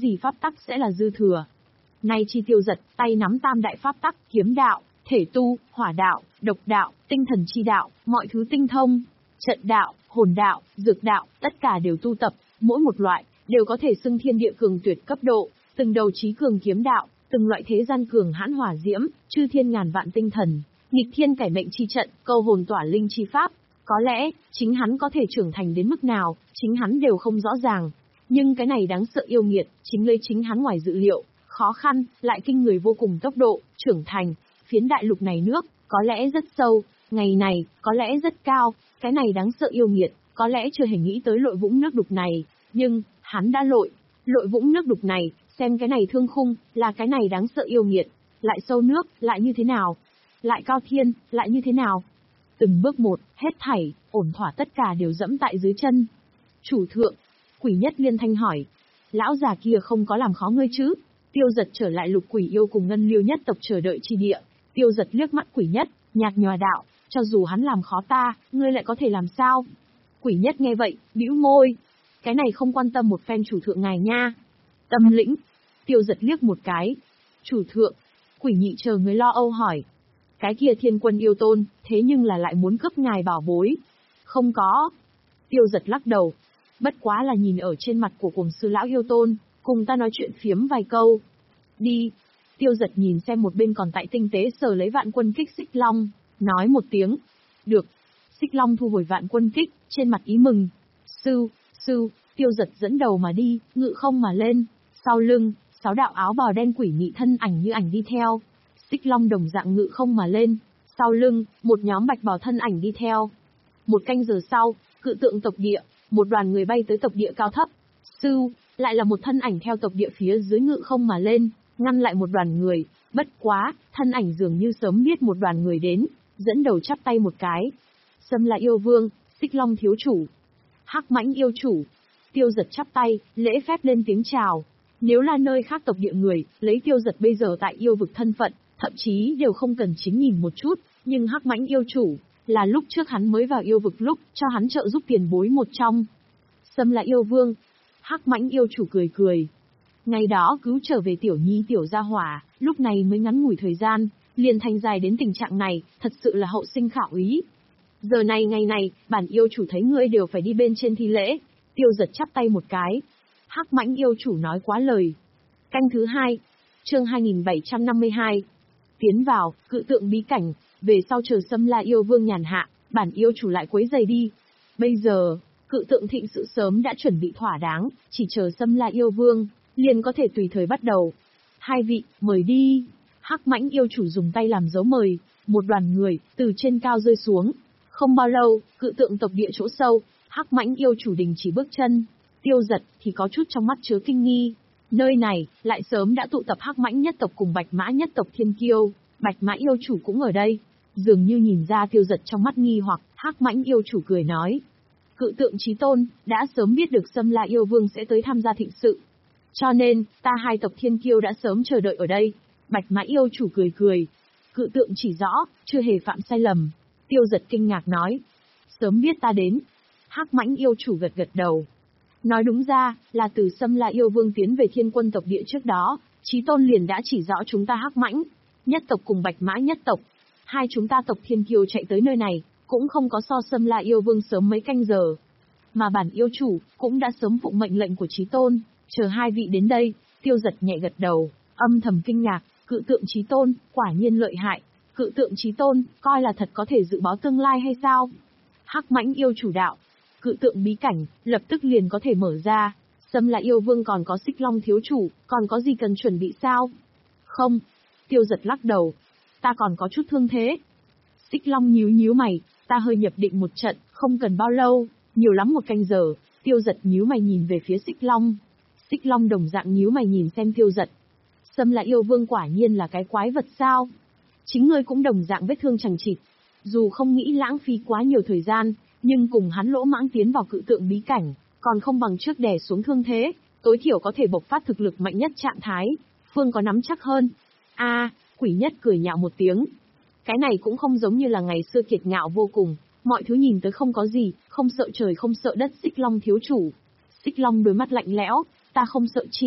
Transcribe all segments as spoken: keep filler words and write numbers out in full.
gì pháp tắc sẽ là dư thừa. Nay chi Tiêu Giật, tay nắm tam đại pháp tắc, kiếm đạo, thể tu, hỏa đạo, độc đạo, tinh thần chi đạo, mọi thứ tinh thông, trận đạo, hồn đạo, dược đạo, tất cả đều tu tập, mỗi một loại, đều có thể xưng thiên địa cường tuyệt cấp độ, từng đầu chí cường kiếm đạo, từng loại thế gian cường hãn hỏa diễm, chư thiên ngàn vạn tinh thần, nghịch thiên cải mệnh chi trận, câu hồn tỏa linh chi pháp. Có lẽ, chính hắn có thể trưởng thành đến mức nào, chính hắn đều không rõ ràng. Nhưng cái này đáng sợ yêu nghiệt, chính lấy chính hắn ngoài dự liệu, khó khăn, lại kinh người vô cùng tốc độ, trưởng thành. Phiến đại lục này nước, có lẽ rất sâu, ngày này, có lẽ rất cao, cái này đáng sợ yêu nghiệt, có lẽ chưa hề nghĩ tới lội vũng nước đục này, nhưng, hắn đã lội, lội vũng nước đục này, xem cái này thương khung, là cái này đáng sợ yêu nghiệt, lại sâu nước, lại như thế nào, lại cao thiên, lại như thế nào. Từng bước một, hết thảy, ổn thỏa tất cả đều dẫm tại dưới chân. Chủ thượng, Quỷ Nhất liên thanh hỏi, lão già kia không có làm khó ngươi chứ? Tiêu Giật trở lại Lục Quỷ Yêu cùng Ngân Liêu nhất tộc chờ đợi chi địa. Tiêu Giật liếc mắt Quỷ Nhất, nhạt nhòa đạo, cho dù hắn làm khó ta, ngươi lại có thể làm sao? Quỷ Nhất nghe vậy, bĩu môi, cái này không quan tâm một phen chủ thượng ngài nha. Tâm lĩnh. Tiêu Giật liếc một cái. Chủ thượng. Quỷ Nhị chờ người lo âu hỏi. Cái kia Thiên Quân yêu tôn, thế nhưng là lại muốn cướp ngài bảo bối. Không có. Tiêu Giật lắc đầu. Bất quá là nhìn ở trên mặt của Cuồng Sư lão yêu tôn, cùng ta nói chuyện phiếm vài câu. Đi. Tiêu Giật nhìn xem một bên còn tại tinh tế sờ lấy vạn quân kích Xích Long, nói một tiếng. Được. Xích Long thu hồi vạn quân kích, trên mặt ý mừng. Sư, sư, Tiêu Giật dẫn đầu mà đi, ngự không mà lên. Sau lưng, sáu đạo áo bào đen quỷ nhị thân ảnh như ảnh đi theo. Xích Long đồng dạng ngự không mà lên. Sau lưng, một nhóm bạch bào thân ảnh đi theo. Một canh giờ sau, cự tượng tộc địa, một đoàn người bay tới tộc địa cao thấp. Sư, lại là một thân ảnh theo tộc địa phía dưới ngự không mà lên, ngăn lại một đoàn người. Bất quá, thân ảnh dường như sớm biết một đoàn người đến, dẫn đầu chắp tay một cái. Sâm La yêu vương, Xích Long thiếu chủ. Hắc Mãnh yêu chủ. Tiêu Giật chắp tay, lễ phép lên tiếng chào. Nếu là nơi khác tộc địa người, lấy Tiêu Giật bây giờ tại yêu vực thân phận, thậm chí đều không cần chính nhìn một chút, nhưng Hắc Mãnh yêu chủ, là lúc trước hắn mới vào yêu vực lúc, cho hắn trợ giúp tiền bối một trong. Sâm La yêu vương. Hắc Mãnh yêu chủ cười cười. Ngày đó cứu trở về tiểu nhi tiểu gia hỏa, lúc này mới ngắn ngủi thời gian, liền thành dài đến tình trạng này, thật sự là hậu sinh khảo ý. Giờ này ngày này, bản yêu chủ thấy ngươi đều phải đi bên trên thi lễ. Tiêu Giật chắp tay một cái. Hắc Mãnh yêu chủ nói quá lời. Canh thứ hai. Chương hai nghìn bảy trăm năm mươi hai. Tiến vào, cự tượng bí cảnh, về sau chờ Sâm La yêu vương nhàn hạ, bản yêu chủ lại quấy giày đi. Bây giờ, cự tượng thịnh sự sớm đã chuẩn bị thỏa đáng, chỉ chờ Sâm La yêu vương, liền có thể tùy thời bắt đầu. Hai vị, mời đi. Hắc Mãnh yêu chủ dùng tay làm dấu mời, một đoàn người, từ trên cao rơi xuống. Không bao lâu, cự tượng tộc địa chỗ sâu, Hắc Mãnh yêu chủ đình chỉ bước chân. Tiêu Giật thì có chút trong mắt chứa kinh nghi. Nơi này, lại sớm đã tụ tập Hắc Mãnh nhất tộc cùng Bạch Mã nhất tộc thiên kiêu, Bạch Mã yêu chủ cũng ở đây. Dường như nhìn ra Tiêu Giật trong mắt nghi hoặc, Hắc Mãnh yêu chủ cười nói. Cự tượng chí tôn, đã sớm biết được Sâm La yêu vương sẽ tới tham gia thịnh sự. Cho nên, ta hai tộc thiên kiêu đã sớm chờ đợi ở đây. Bạch Mã yêu chủ cười cười. Cự tượng chỉ rõ, chưa hề phạm sai lầm. Tiêu Giật kinh ngạc nói. Sớm biết ta đến. Hắc Mãnh yêu chủ gật gật đầu. Nói đúng ra, là từ Sâm La yêu vương tiến về Thiên Quân tộc địa trước đó, Chí tôn liền đã chỉ rõ chúng ta Hắc Mãnh nhất tộc cùng Bạch Mã nhất tộc. Hai chúng ta tộc thiên kiêu chạy tới nơi này, cũng không có so Sâm La yêu vương sớm mấy canh giờ. Mà bản yêu chủ, cũng đã sớm phụng mệnh lệnh của Chí tôn, chờ hai vị đến đây. Tiêu Giật nhẹ gật đầu, âm thầm kinh ngạc, cự tượng Chí tôn, quả nhiên lợi hại. Cự tượng Chí tôn, coi là thật có thể dự báo tương lai hay sao? Hắc Mãnh yêu chủ đạo. Cự tượng bí cảnh, lập tức liền có thể mở ra. Sâm La yêu vương còn có Xích Long thiếu chủ, còn có gì cần chuẩn bị sao? Không. Tiêu Giật lắc đầu. Ta còn có chút thương thế. Xích Long nhíu nhíu mày, ta hơi nhập định một trận, không cần bao lâu, nhiều lắm một canh giờ. Tiêu Giật nhíu mày nhìn về phía Xích Long. Xích Long đồng dạng nhíu mày nhìn xem Tiêu Giật. Sâm La yêu vương quả nhiên là cái quái vật sao? Chính ngươi cũng đồng dạng vết thương chằng chịt. Dù không nghĩ lãng phí quá nhiều thời gian, nhưng cùng hắn lỗ mãng tiến vào cự tượng bí cảnh, còn không bằng trước đè xuống thương thế, tối thiểu có thể bộc phát thực lực mạnh nhất trạng thái, Phương có nắm chắc hơn. A, à, Quỷ Nhất cười nhạo một tiếng. Cái này cũng không giống như là ngày xưa kiệt ngạo vô cùng, mọi thứ nhìn tới không có gì, không sợ trời không sợ đất Xích Long thiếu chủ. Xích Long đôi mắt lạnh lẽo, ta không sợ chi,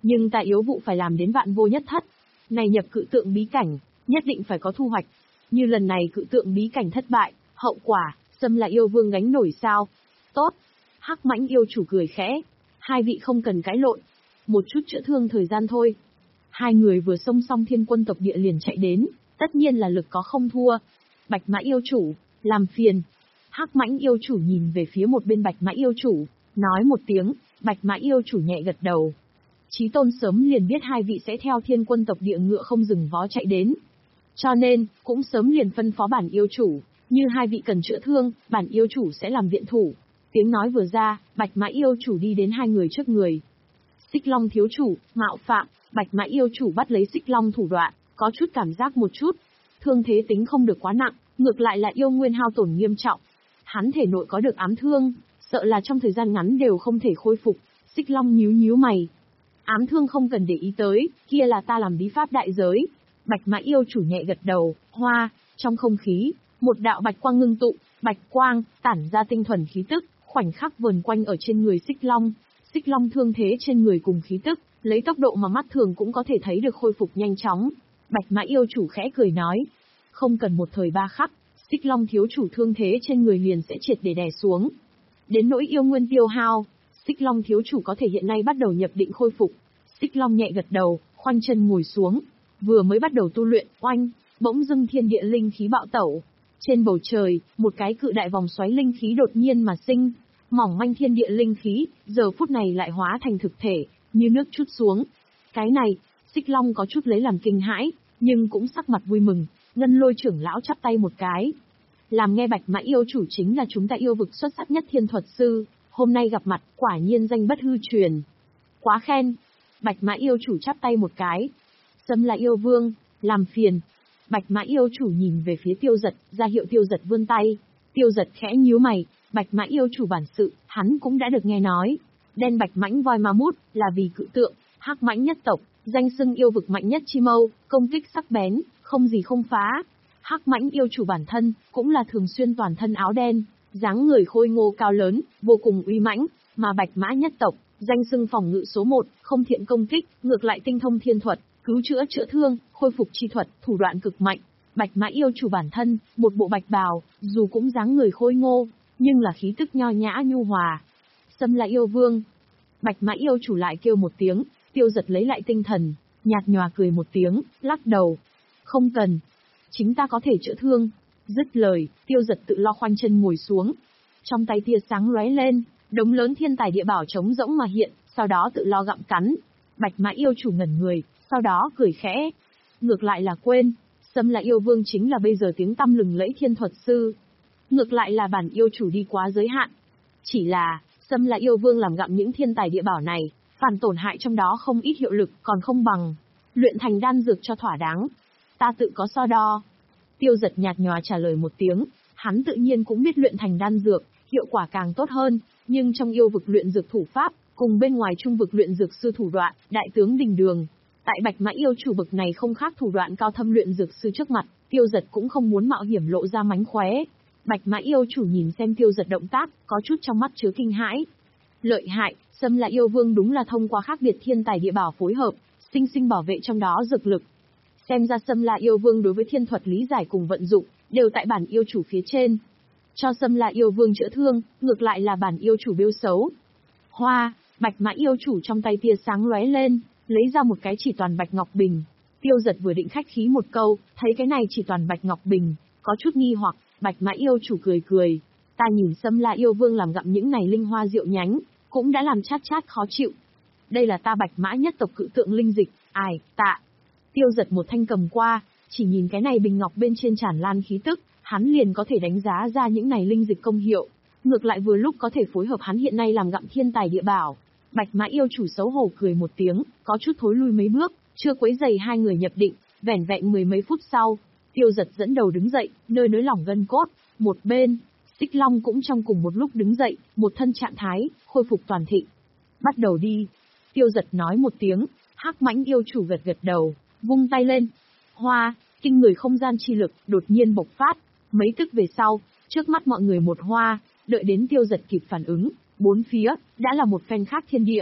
Nhưng ta yếu vụ phải làm đến vạn vô nhất thất. Này nhập cự tượng bí cảnh, nhất định phải có thu hoạch. Như lần này cự tượng bí cảnh thất bại, hậu quả, Sâm La yêu vương gánh nổi sao? Tốt. Hắc Mãnh yêu chủ cười khẽ. Hai vị không cần cãi lộn. Một chút chữa thương thời gian thôi. Hai người vừa xông xong thiên quân tộc địa liền chạy đến, tất nhiên là lực có không thua. Bạch Mã yêu chủ, làm phiền. Hắc Mãnh yêu chủ nhìn về phía một bên Bạch Mã yêu chủ, nói một tiếng, Bạch Mã yêu chủ nhẹ gật đầu. Chí Tôn sớm liền biết hai vị sẽ theo thiên quân tộc địa ngựa không dừng vó chạy đến. Cho nên, cũng sớm liền phân phó bản yêu chủ, như hai vị cần chữa thương, bản yêu chủ sẽ làm viện thủ. Tiếng nói vừa ra, Bạch Mã yêu chủ đi đến hai người trước người. Xích Long thiếu chủ, mạo phạm, Bạch Mã yêu chủ bắt lấy Xích Long thủ đoạn, có chút cảm giác một chút. Thương thế tính không được quá nặng, ngược lại là yêu nguyên hao tổn nghiêm trọng. Hắn thể nội có được ám thương, sợ là trong thời gian ngắn đều không thể khôi phục. Xích Long nhíu nhíu mày. Ám thương không cần để ý tới, kia là ta làm bí pháp đại giới. Bạch Mã yêu chủ nhẹ gật đầu, hoa, trong không khí, một đạo bạch quang ngưng tụ, bạch quang, tản ra tinh thuần khí tức, khoảnh khắc vờn quanh ở trên người Xích Long. Xích Long thương thế trên người cùng khí tức, lấy tốc độ mà mắt thường cũng có thể thấy được khôi phục nhanh chóng. Bạch Mã yêu chủ khẽ cười nói, không cần một thời ba khắc, Xích Long thiếu chủ thương thế trên người liền sẽ triệt để đè xuống. Đến nỗi yêu nguyên tiêu hao, Xích Long thiếu chủ có thể hiện nay bắt đầu nhập định khôi phục. Xích Long nhẹ gật đầu, khoanh chân ngồi xuống, vừa mới bắt đầu tu luyện, oanh, bỗng dưng thiên địa linh khí bạo tẩu. Trên bầu trời, một cái cự đại vòng xoáy linh khí đột nhiên mà sinh, mỏng manh thiên địa linh khí, giờ phút này lại hóa thành thực thể, như nước trút xuống. Cái này, Xích Long có chút lấy làm kinh hãi, nhưng cũng sắc mặt vui mừng, Ngân Lôi trưởng lão chắp tay một cái. Làm nghe Bạch Mã yêu chủ chính là chúng ta yêu vực xuất sắc nhất thiên thuật sư, hôm nay gặp mặt, quả nhiên danh bất hư truyền. Quá khen. Bạch Mã yêu chủ chắp tay một cái. Sâm La yêu vương, làm phiền. Bạch Mã yêu chủ nhìn về phía Tiêu Giật, ra hiệu Tiêu Giật vươn tay. Tiêu Giật khẽ nhíu mày, Bạch Mã yêu chủ bản sự, hắn cũng đã được nghe nói. Đen bạch mãnh voi ma mút, là vì cự tượng, hắc mãnh nhất tộc, danh xưng yêu vực mạnh nhất chi mâu, công kích sắc bén, không gì không phá. Hắc mãnh yêu chủ bản thân, cũng là thường xuyên toàn thân áo đen, dáng người khôi ngô cao lớn, vô cùng uy mãnh, mà Bạch Mã nhất tộc, danh xưng phòng ngự số một, không thiện công kích, ngược lại tinh thông thiên thuật, cứu chữa chữa thương, khôi phục chi thuật, thủ đoạn cực mạnh. Bạch Mã yêu chủ bản thân, một bộ bạch bào, dù cũng dáng người khôi ngô, nhưng là khí tức nho nhã nhu hòa. Sâm La yêu vương. Bạch Mã yêu chủ lại kêu một tiếng, Tiêu Giật lấy lại tinh thần, nhạt nhòa cười một tiếng, lắc đầu. Không cần. Chính ta có thể chữa thương. Dứt lời, Tiêu Giật tự lo khoanh chân ngồi xuống. Trong tay tia sáng lóe lên, đống lớn thiên tài địa bảo trống rỗng mà hiện, sau đó tự lo gặm cắn. Bạch Mã yêu chủ ngẩn người, sau đó cười khẽ. Ngược lại là quên, Sâm La yêu vương chính là bây giờ tiếng tăm lừng lẫy thiên thuật sư. Ngược lại là bản yêu chủ đi quá giới hạn. Chỉ là, Sâm La yêu vương làm gặm những thiên tài địa bảo này, phản tổn hại trong đó không ít hiệu lực, còn không bằng luyện thành đan dược cho thỏa đáng. Ta tự có so đo. Tiêu Giật nhạt nhòa trả lời một tiếng, hắn tự nhiên cũng biết luyện thành đan dược, hiệu quả càng tốt hơn, nhưng trong yêu vực luyện dược thủ pháp, cùng bên ngoài trung vực luyện dược sư thủ đoạn, đại tướng đình đường. Tại Bạch Mã yêu chủ bậc này không khác thủ đoạn cao thâm luyện dược sư trước mặt, Tiêu Giật cũng không muốn mạo hiểm lộ ra mánh khóe. Bạch Mã yêu chủ nhìn xem Tiêu Giật động tác, có chút trong mắt chứa kinh hãi. Lợi hại, Sâm La yêu vương đúng là thông qua khác biệt thiên tài địa bảo phối hợp, sinh sinh bảo vệ trong đó dược lực. Xem ra Sâm La yêu vương đối với thiên thuật lý giải cùng vận dụng, đều tại bản yêu chủ phía trên. Cho Sâm La yêu vương chữa thương, ngược lại là bản yêu chủ bêu xấu. Hoa, Bạch Mã yêu chủ trong tay tia sáng lóe lên, lấy ra một cái chỉ toàn bạch ngọc bình. Tiêu Giật vừa định khách khí một câu, thấy cái này chỉ toàn bạch ngọc bình, có chút nghi hoặc. Bạch Mã yêu chủ cười cười, ta nhìn Sâm La yêu vương làm gặm những này linh hoa rượu nhánh, cũng đã làm chát chát khó chịu. Đây là ta Bạch Mã nhất tộc cự tượng linh dịch, ai, tạ. Tiêu Giật một thanh cầm qua, chỉ nhìn cái này bình ngọc bên trên tràn lan khí tức, hắn liền có thể đánh giá ra những này linh dịch công hiệu. Ngược lại vừa lúc có thể phối hợp hắn hiện nay làm gặm thiên tài địa bảo. Bạch Mã yêu chủ xấu hổ cười một tiếng, có chút thối lui mấy bước, chưa quấy giày hai người nhập định, vẻn vẹn mười mấy phút sau. Tiêu Giật dẫn đầu đứng dậy, nơi nới lỏng gân cốt, một bên, Xích Long cũng trong cùng một lúc đứng dậy, một thân trạng thái, khôi phục toàn thịnh. Bắt đầu đi. Tiêu Giật nói một tiếng, Hắc Mãnh yêu chủ gật gật đầu, vung tay lên. Hoa, kinh người không gian chi lực, đột nhiên bộc phát, mấy tức về sau, trước mắt mọi người một hoa, đợi đến Tiêu Giật kịp phản ứng, bốn phía, đã là một phen khác thiên địa.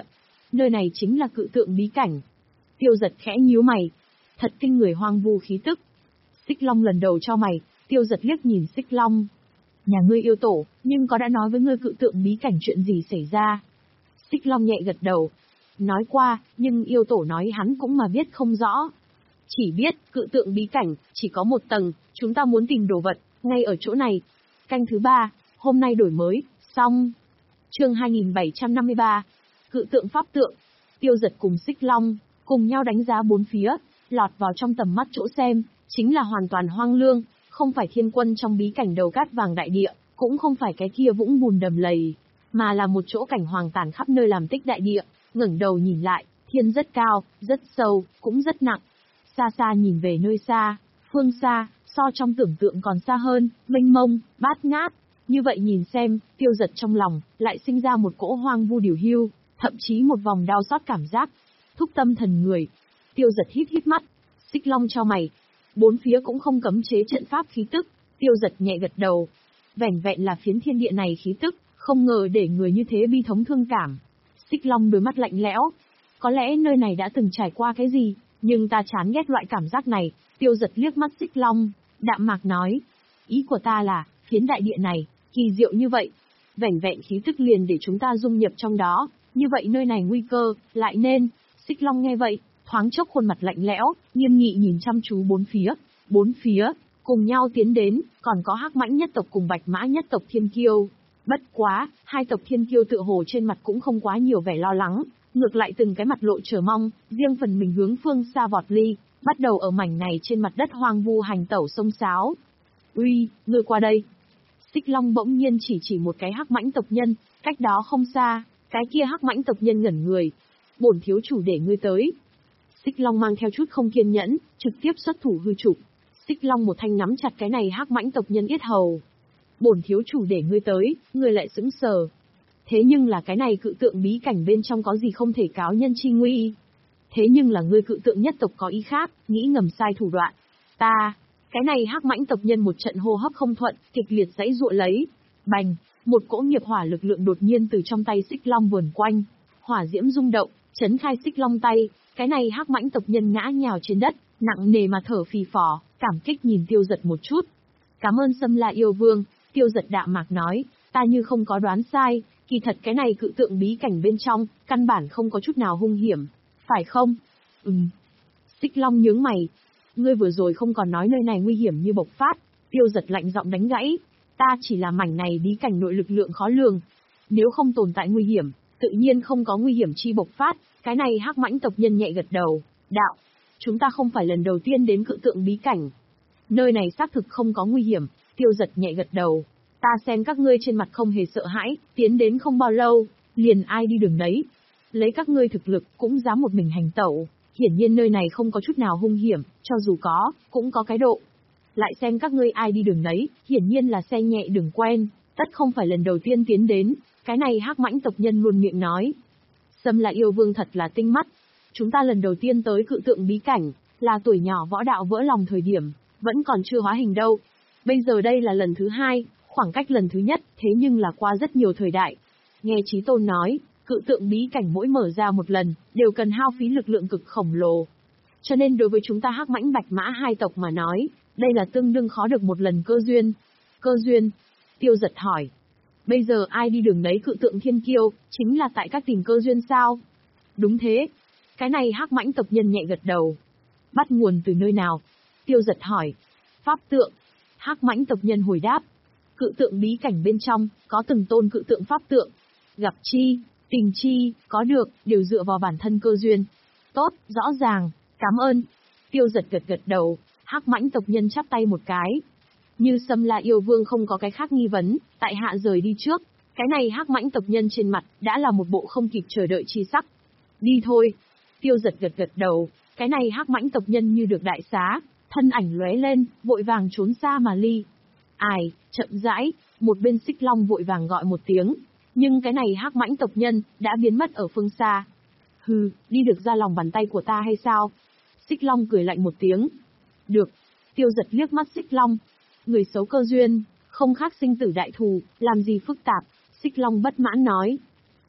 Nơi này chính là cự tượng bí cảnh. Tiêu Giật khẽ nhíu mày. Thật kinh người hoang vu khí tức. Xích Long lần đầu cho mày, Tiêu Giật liếc nhìn Xích Long. Nhà ngươi yêu tổ, nhưng có đã nói với ngươi cự tượng bí cảnh chuyện gì xảy ra? Xích Long nhẹ gật đầu. Nói qua, nhưng yêu tổ nói hắn cũng mà biết không rõ. Chỉ biết, cự tượng bí cảnh, chỉ có một tầng, chúng ta muốn tìm đồ vật, ngay ở chỗ này. Canh thứ ba, hôm nay đổi mới, xong. Chương hai nghìn bảy trăm năm mươi ba, cự tượng pháp tượng. Tiêu Giật cùng Xích Long, cùng nhau đánh giá bốn phía, lọt vào trong tầm mắt chỗ xem, chính là hoàn toàn hoang lương, không phải thiên quân trong bí cảnh đầu cát vàng đại địa, cũng không phải cái kia vũng bùn đầm lầy, mà là một chỗ cảnh hoàng tàn khắp nơi làm tích đại địa. Ngẩng đầu nhìn lại, thiên rất cao, rất sâu, cũng rất nặng. Xa xa nhìn về nơi xa, phương xa, so trong tưởng tượng còn xa hơn, mênh mông, bát ngát. Như vậy nhìn xem, Tiêu Giật trong lòng, lại sinh ra một cỗ hoang vu điều hưu, thậm chí một vòng đau xót cảm giác. Thúc tâm thần người. Tiêu Giật hít hít mắt. Xích Long cho mày. Bốn phía cũng không cấm chế trận pháp khí tức. Tiêu Giật nhẹ gật đầu. Vẻn vẹn là phiến thiên địa này khí tức, không ngờ để người như thế bi thống thương cảm. Xích Long đôi mắt lạnh lẽo. Có lẽ nơi này đã từng trải qua cái gì, nhưng ta chán ghét loại cảm giác này. Tiêu Giật liếc mắt Xích Long, đạm mạc nói. Ý của ta là, phiến đại địa này, kỳ diệu như vậy. Vẻn vẹn khí tức liền để chúng ta dung nhập trong đó, như vậy nơi này nguy cơ, lại nên. Xích Long nghe vậy, thoáng chốc khuôn mặt lạnh lẽo, nghiêm nghị nhìn chăm chú bốn phía. Bốn phía, cùng nhau tiến đến, còn có Hắc Mãnh nhất tộc cùng Bạch Mã nhất tộc thiên kiêu. Bất quá, hai tộc thiên kiêu tựa hồ trên mặt cũng không quá nhiều vẻ lo lắng, ngược lại từng cái mặt lộ chờ mong, riêng phần mình hướng phương xa vọt ly, bắt đầu ở mảnh này trên mặt đất hoang vu hành tẩu xông xáo. Uy, ngươi qua đây. Xích Long bỗng nhiên chỉ chỉ một cái Hắc Mãnh tộc nhân, cách đó không xa, cái kia Hắc Mãnh tộc nhân ngẩn người. Bổn thiếu chủ để ngươi tới. Xích Long mang theo chút không kiên nhẫn, trực tiếp xuất thủ hư trục. Xích Long một thanh nắm chặt cái này Hắc Mãnh tộc nhân yết hầu. Bổn thiếu chủ để ngươi tới, ngươi lại sững sờ. Thế nhưng là cái này cự tượng bí cảnh bên trong có gì không thể cáo nhân chi nguy. Thế nhưng là ngươi cự tượng nhất tộc có ý khác, nghĩ ngầm sai thủ đoạn. Ta, cái này Hắc Mãnh tộc nhân một trận hô hấp không thuận, kịch liệt giãy giụa lấy. Bành, một cỗ nghiệp hỏa lực lượng đột nhiên từ trong tay Xích Long vườn quanh. Hỏa diễm rung động, chấn khai Xích Long tay, cái này Hắc Mãnh tộc nhân ngã nhào trên đất, nặng nề mà thở phì phò, cảm kích nhìn Tiêu Giật một chút. Cảm ơn Sâm La yêu vương. Tiêu Giật đạm mạc nói, ta như không có đoán sai, kỳ thật cái này cự tượng bí cảnh bên trong, căn bản không có chút nào hung hiểm, phải không? Ừm. Xích Long nhướng mày, ngươi vừa rồi không còn nói nơi này nguy hiểm như bộc phát. Tiêu Giật lạnh giọng đánh gãy, ta chỉ là mảnh này bí cảnh nội lực lượng khó lường. Nếu không tồn tại nguy hiểm, tự nhiên không có nguy hiểm chi bộc phát. Cái này Hắc Mãnh tộc nhân nhẹ gật đầu, đạo, chúng ta không phải lần đầu tiên đến cự tượng bí cảnh. Nơi này xác thực không có nguy hiểm. Tiêu Giật nhẹ gật đầu, ta xem các ngươi trên mặt không hề sợ hãi, tiến đến không bao lâu, liền ai đi đường đấy. Lấy các ngươi thực lực, cũng dám một mình hành tẩu, hiển nhiên nơi này không có chút nào hung hiểm, cho dù có, cũng có cái độ. Lại xem các ngươi ai đi đường đấy, hiển nhiên là xe nhẹ đường quen, tất không phải lần đầu tiên tiến đến, cái này Hắc Mãnh tộc nhân luôn miệng nói. Sâm La yêu vương thật là tinh mắt, chúng ta lần đầu tiên tới cự tượng bí cảnh, là tuổi nhỏ võ đạo vỡ lòng thời điểm, vẫn còn chưa hóa hình đâu. Bây giờ đây là lần thứ hai, khoảng cách lần thứ nhất, thế nhưng là qua rất nhiều thời đại. Nghe Chí Tôn nói, cự tượng bí cảnh mỗi mở ra một lần, đều cần hao phí lực lượng cực khổng lồ. Cho nên đối với chúng ta Hắc Mãnh Bạch Mã hai tộc mà nói, đây là tương đương khó được một lần cơ duyên. Cơ duyên? Tiêu Giật hỏi. Bây giờ ai đi đường đấy cự tượng thiên kiêu, chính là tại các tìm cơ duyên sao? Đúng thế. Cái này Hắc Mãnh tộc nhân nhẹ gật đầu. Bắt nguồn từ nơi nào? Tiêu Giật hỏi. Pháp tượng. Hắc Mãnh tộc nhân hồi đáp. Cự tượng bí cảnh bên trong, có từng tôn cự tượng pháp tượng. Gặp chi, tình chi, có được, đều dựa vào bản thân cơ duyên. Tốt, rõ ràng, cảm ơn. Tiêu Giật gật gật đầu, Hắc Mãnh tộc nhân chắp tay một cái. Như Sâm La yêu vương không có cái khác nghi vấn, tại hạ rời đi trước. Cái này Hắc Mãnh tộc nhân trên mặt, đã là một bộ không kịp chờ đợi chi sắc. Đi thôi. Tiêu Giật gật gật đầu, cái này Hắc Mãnh tộc nhân như được đại xá, thân ảnh lóe lên, vội vàng trốn xa mà ly. Ai, chậm rãi, một bên Xích Long vội vàng gọi một tiếng, nhưng cái này Hắc Mãnh tộc nhân đã biến mất ở phương xa. Hừ, đi được ra lòng bàn tay của ta hay sao? Xích Long cười lạnh một tiếng. Được. Tiêu Giật liếc mắt Xích Long. Người xấu cơ duyên, không khác sinh tử đại thù, làm gì phức tạp. Xích Long bất mãn nói.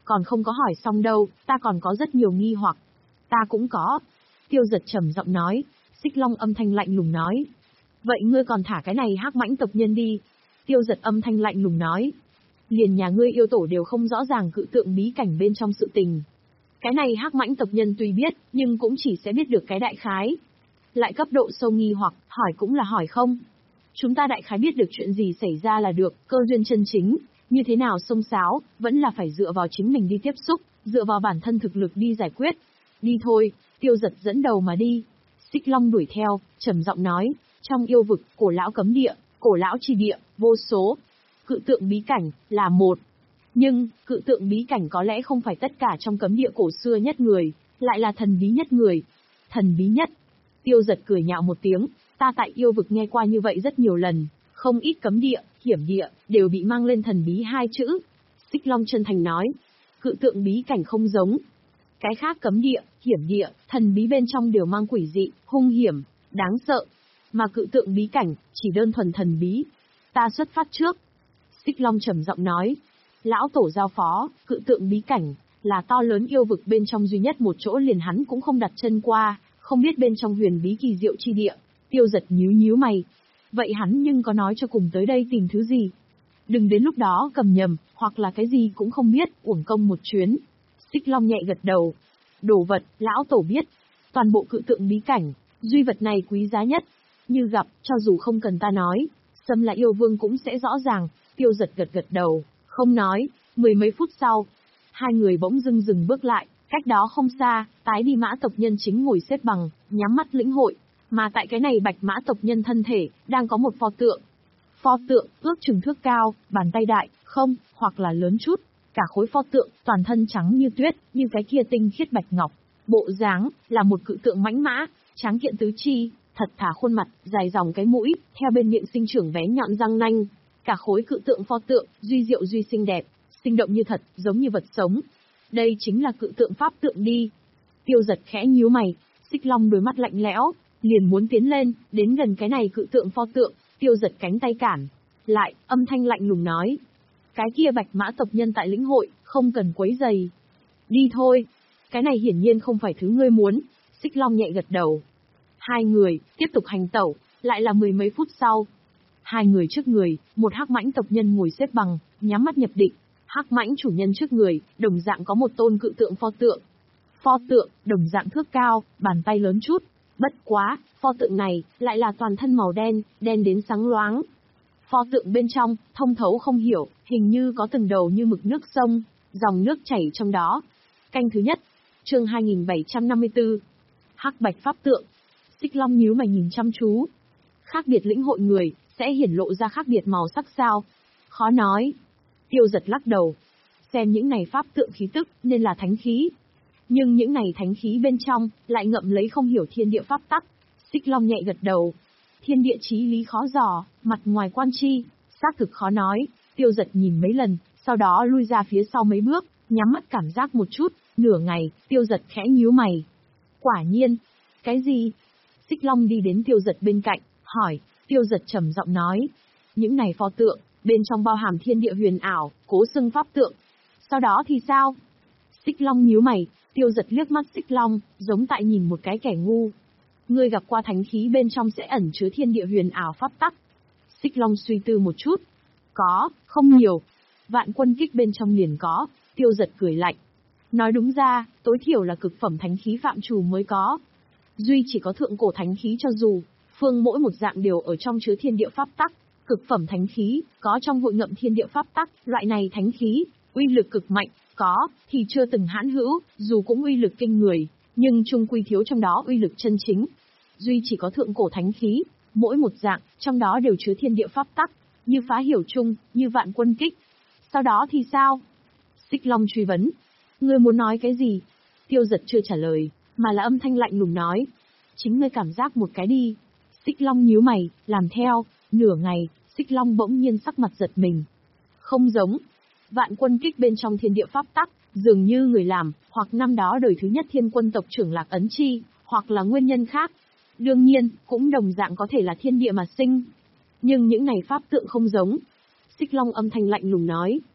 Còn không có hỏi xong đâu, ta còn có rất nhiều nghi hoặc. Ta cũng có. Tiêu Giật trầm giọng nói. Xích Long âm thanh lạnh lùng nói. Vậy ngươi còn thả cái này hắc mãnh tộc nhân đi. Tiêu Giật âm thanh lạnh lùng nói. Liền nhà ngươi yêu tổ đều không rõ ràng cự tượng bí cảnh bên trong sự tình. Cái này hắc mãnh tộc nhân tuy biết, nhưng cũng chỉ sẽ biết được cái đại khái. Lại cấp độ sâu nghi hoặc, hỏi cũng là hỏi không. Chúng ta đại khái biết được chuyện gì xảy ra là được, cơ duyên chân chính, như thế nào xông xáo, vẫn là phải dựa vào chính mình đi tiếp xúc, dựa vào bản thân thực lực đi giải quyết. Đi thôi, Tiêu Giật dẫn đầu mà đi. Xích Long đuổi theo, trầm giọng nói, trong yêu vực, cổ lão cấm địa, cổ lão trì địa, vô số. Cự tượng bí cảnh, là một. Nhưng, cự tượng bí cảnh có lẽ không phải tất cả trong cấm địa cổ xưa nhất người, lại là thần bí nhất người. Thần bí nhất. Tiêu Giật cười nhạo một tiếng, ta tại yêu vực nghe qua như vậy rất nhiều lần, không ít cấm địa, hiểm địa, đều bị mang lên thần bí hai chữ. Xích Long chân thành nói, cự tượng bí cảnh không giống. Cái khác cấm địa, hiểm địa, thần bí bên trong đều mang quỷ dị, hung hiểm, đáng sợ. Mà cự tượng bí cảnh, chỉ đơn thuần thần bí. Ta xuất phát trước. Xích Long trầm giọng nói, lão tổ giao phó, cự tượng bí cảnh, là to lớn yêu vực bên trong duy nhất một chỗ liền hắn cũng không đặt chân qua, không biết bên trong huyền bí kỳ diệu chi địa. Tiêu Giật nhíu nhíu mày. Vậy hắn nhưng có nói cho cùng tới đây tìm thứ gì? Đừng đến lúc đó cầm nhầm, hoặc là cái gì cũng không biết, uổng công một chuyến. Xích Long nhẹ gật đầu. Đồ vật, lão tổ biết. Toàn bộ cự tượng bí cảnh, duy vật này quý giá nhất. Như gặp, cho dù không cần ta nói, Sâm là yêu vương cũng sẽ rõ ràng. Tiêu Giật gật gật đầu, không nói. Mười mấy phút sau, hai người bỗng dưng dừng bước lại, cách đó không xa, tái đi mã tộc nhân chính ngồi xếp bằng, nhắm mắt lĩnh hội. Mà tại cái này bạch mã tộc nhân thân thể, đang có một pho tượng. Pho tượng, ước chừng thước cao, bàn tay đại, không, hoặc là lớn chút. Cả khối pho tượng, toàn thân trắng như tuyết, như cái kia tinh khiết bạch ngọc. Bộ dáng, là một cự tượng mãnh mã, tráng kiện tứ chi, thật thà khuôn mặt, dài dòng cái mũi, theo bên miệng sinh trưởng bé nhọn răng nanh. Cả khối cự tượng pho tượng, duy diệu duy xinh đẹp, sinh động như thật, giống như vật sống. Đây chính là cự tượng pháp tượng đi. Tiêu Giật khẽ nhíu mày, Xích Long đôi mắt lạnh lẽo, liền muốn tiến lên, đến gần cái này cự tượng pho tượng. Tiêu Giật cánh tay cản lại, âm thanh lạnh lùng nói, cái kia bạch mã tộc nhân tại lĩnh hội, không cần quấy giày. Đi thôi. Cái này hiển nhiên không phải thứ ngươi muốn. Xích Long nhẹ gật đầu. Hai người tiếp tục hành tẩu, lại là mười mấy phút sau. Hai người trước người, một hắc mãnh tộc nhân ngồi xếp bằng, nhắm mắt nhập định. Hắc mãnh chủ nhân trước người, đồng dạng có một tôn cự tượng pho tượng. Pho tượng, đồng dạng thước cao, bàn tay lớn chút. Bất quá, pho tượng này, lại là toàn thân màu đen, đen đến sáng loáng. Pho tượng bên trong, thông thấu không hiểu, hình như có từng đầu như mực nước sông, dòng nước chảy trong đó. Canh thứ nhất, chương hai nghìn bảy trăm năm mươi tư. Hắc bạch pháp tượng. Xích Long nhíu mày nhìn chăm chú. Khác biệt lĩnh hội người, sẽ hiển lộ ra khác biệt màu sắc sao? Khó nói. Tiêu Giật lắc đầu. Xem những này pháp tượng khí tức, nên là thánh khí. Nhưng những này thánh khí bên trong, lại ngậm lấy không hiểu thiên địa pháp tắc. Xích Long nhẹ gật đầu. Thiên địa chí lý khó dò, mặt ngoài quan chi, xác thực khó nói. Tiêu Giật nhìn mấy lần, sau đó lui ra phía sau mấy bước, nhắm mắt cảm giác một chút. Nửa ngày, Tiêu Giật khẽ nhíu mày. Quả nhiên. Cái gì? Xích Long đi đến Tiêu Giật bên cạnh, hỏi. Tiêu Giật trầm giọng nói. Những này pho tượng, bên trong bao hàm thiên địa huyền ảo, cố xưng pháp tượng. Sau đó thì sao? Xích Long nhíu mày. Tiêu Giật liếc mắt Xích Long, giống tại nhìn một cái kẻ ngu. Ngươi gặp qua thánh khí bên trong sẽ ẩn chứa thiên địa huyền ảo pháp tắc. Xích Long suy tư một chút. Có, không nhiều. Vạn quân kích bên trong liền có. Tiêu Giật cười lạnh. Nói đúng ra, tối thiểu là cực phẩm thánh khí phạm trù mới có. Duy chỉ có thượng cổ thánh khí cho dù, phương mỗi một dạng đều ở trong chứa thiên địa pháp tắc. Cực phẩm thánh khí, có trong hội ngậm thiên địa pháp tắc, loại này thánh khí, uy lực cực mạnh, có, thì chưa từng hãn hữu, dù cũng uy lực kinh người, nhưng chung quy thiếu trong đó uy lực chân chính. Duy chỉ có thượng cổ thánh khí, mỗi một dạng, trong đó đều chứa thiên địa pháp tắc, như phá hiểu chung, như vạn quân kích. Sau đó thì sao? Xích Long truy vấn. Ngươi muốn nói cái gì? Tiêu Giật chưa trả lời, mà là âm thanh lạnh lùng nói. Chính ngươi cảm giác một cái đi. Xích Long nhíu mày, làm theo, nửa ngày, Xích Long bỗng nhiên sắc mặt giật mình. Không giống. Vạn quân kích bên trong thiên địa pháp tắc, dường như người làm, hoặc năm đó đời thứ nhất thiên quân tộc trưởng Lạc Ấn Chi, hoặc là nguyên nhân khác. Đương nhiên, cũng đồng dạng có thể là thiên địa mà sinh. Nhưng những này pháp tượng không giống. Xích Long âm thanh lạnh lùng nói.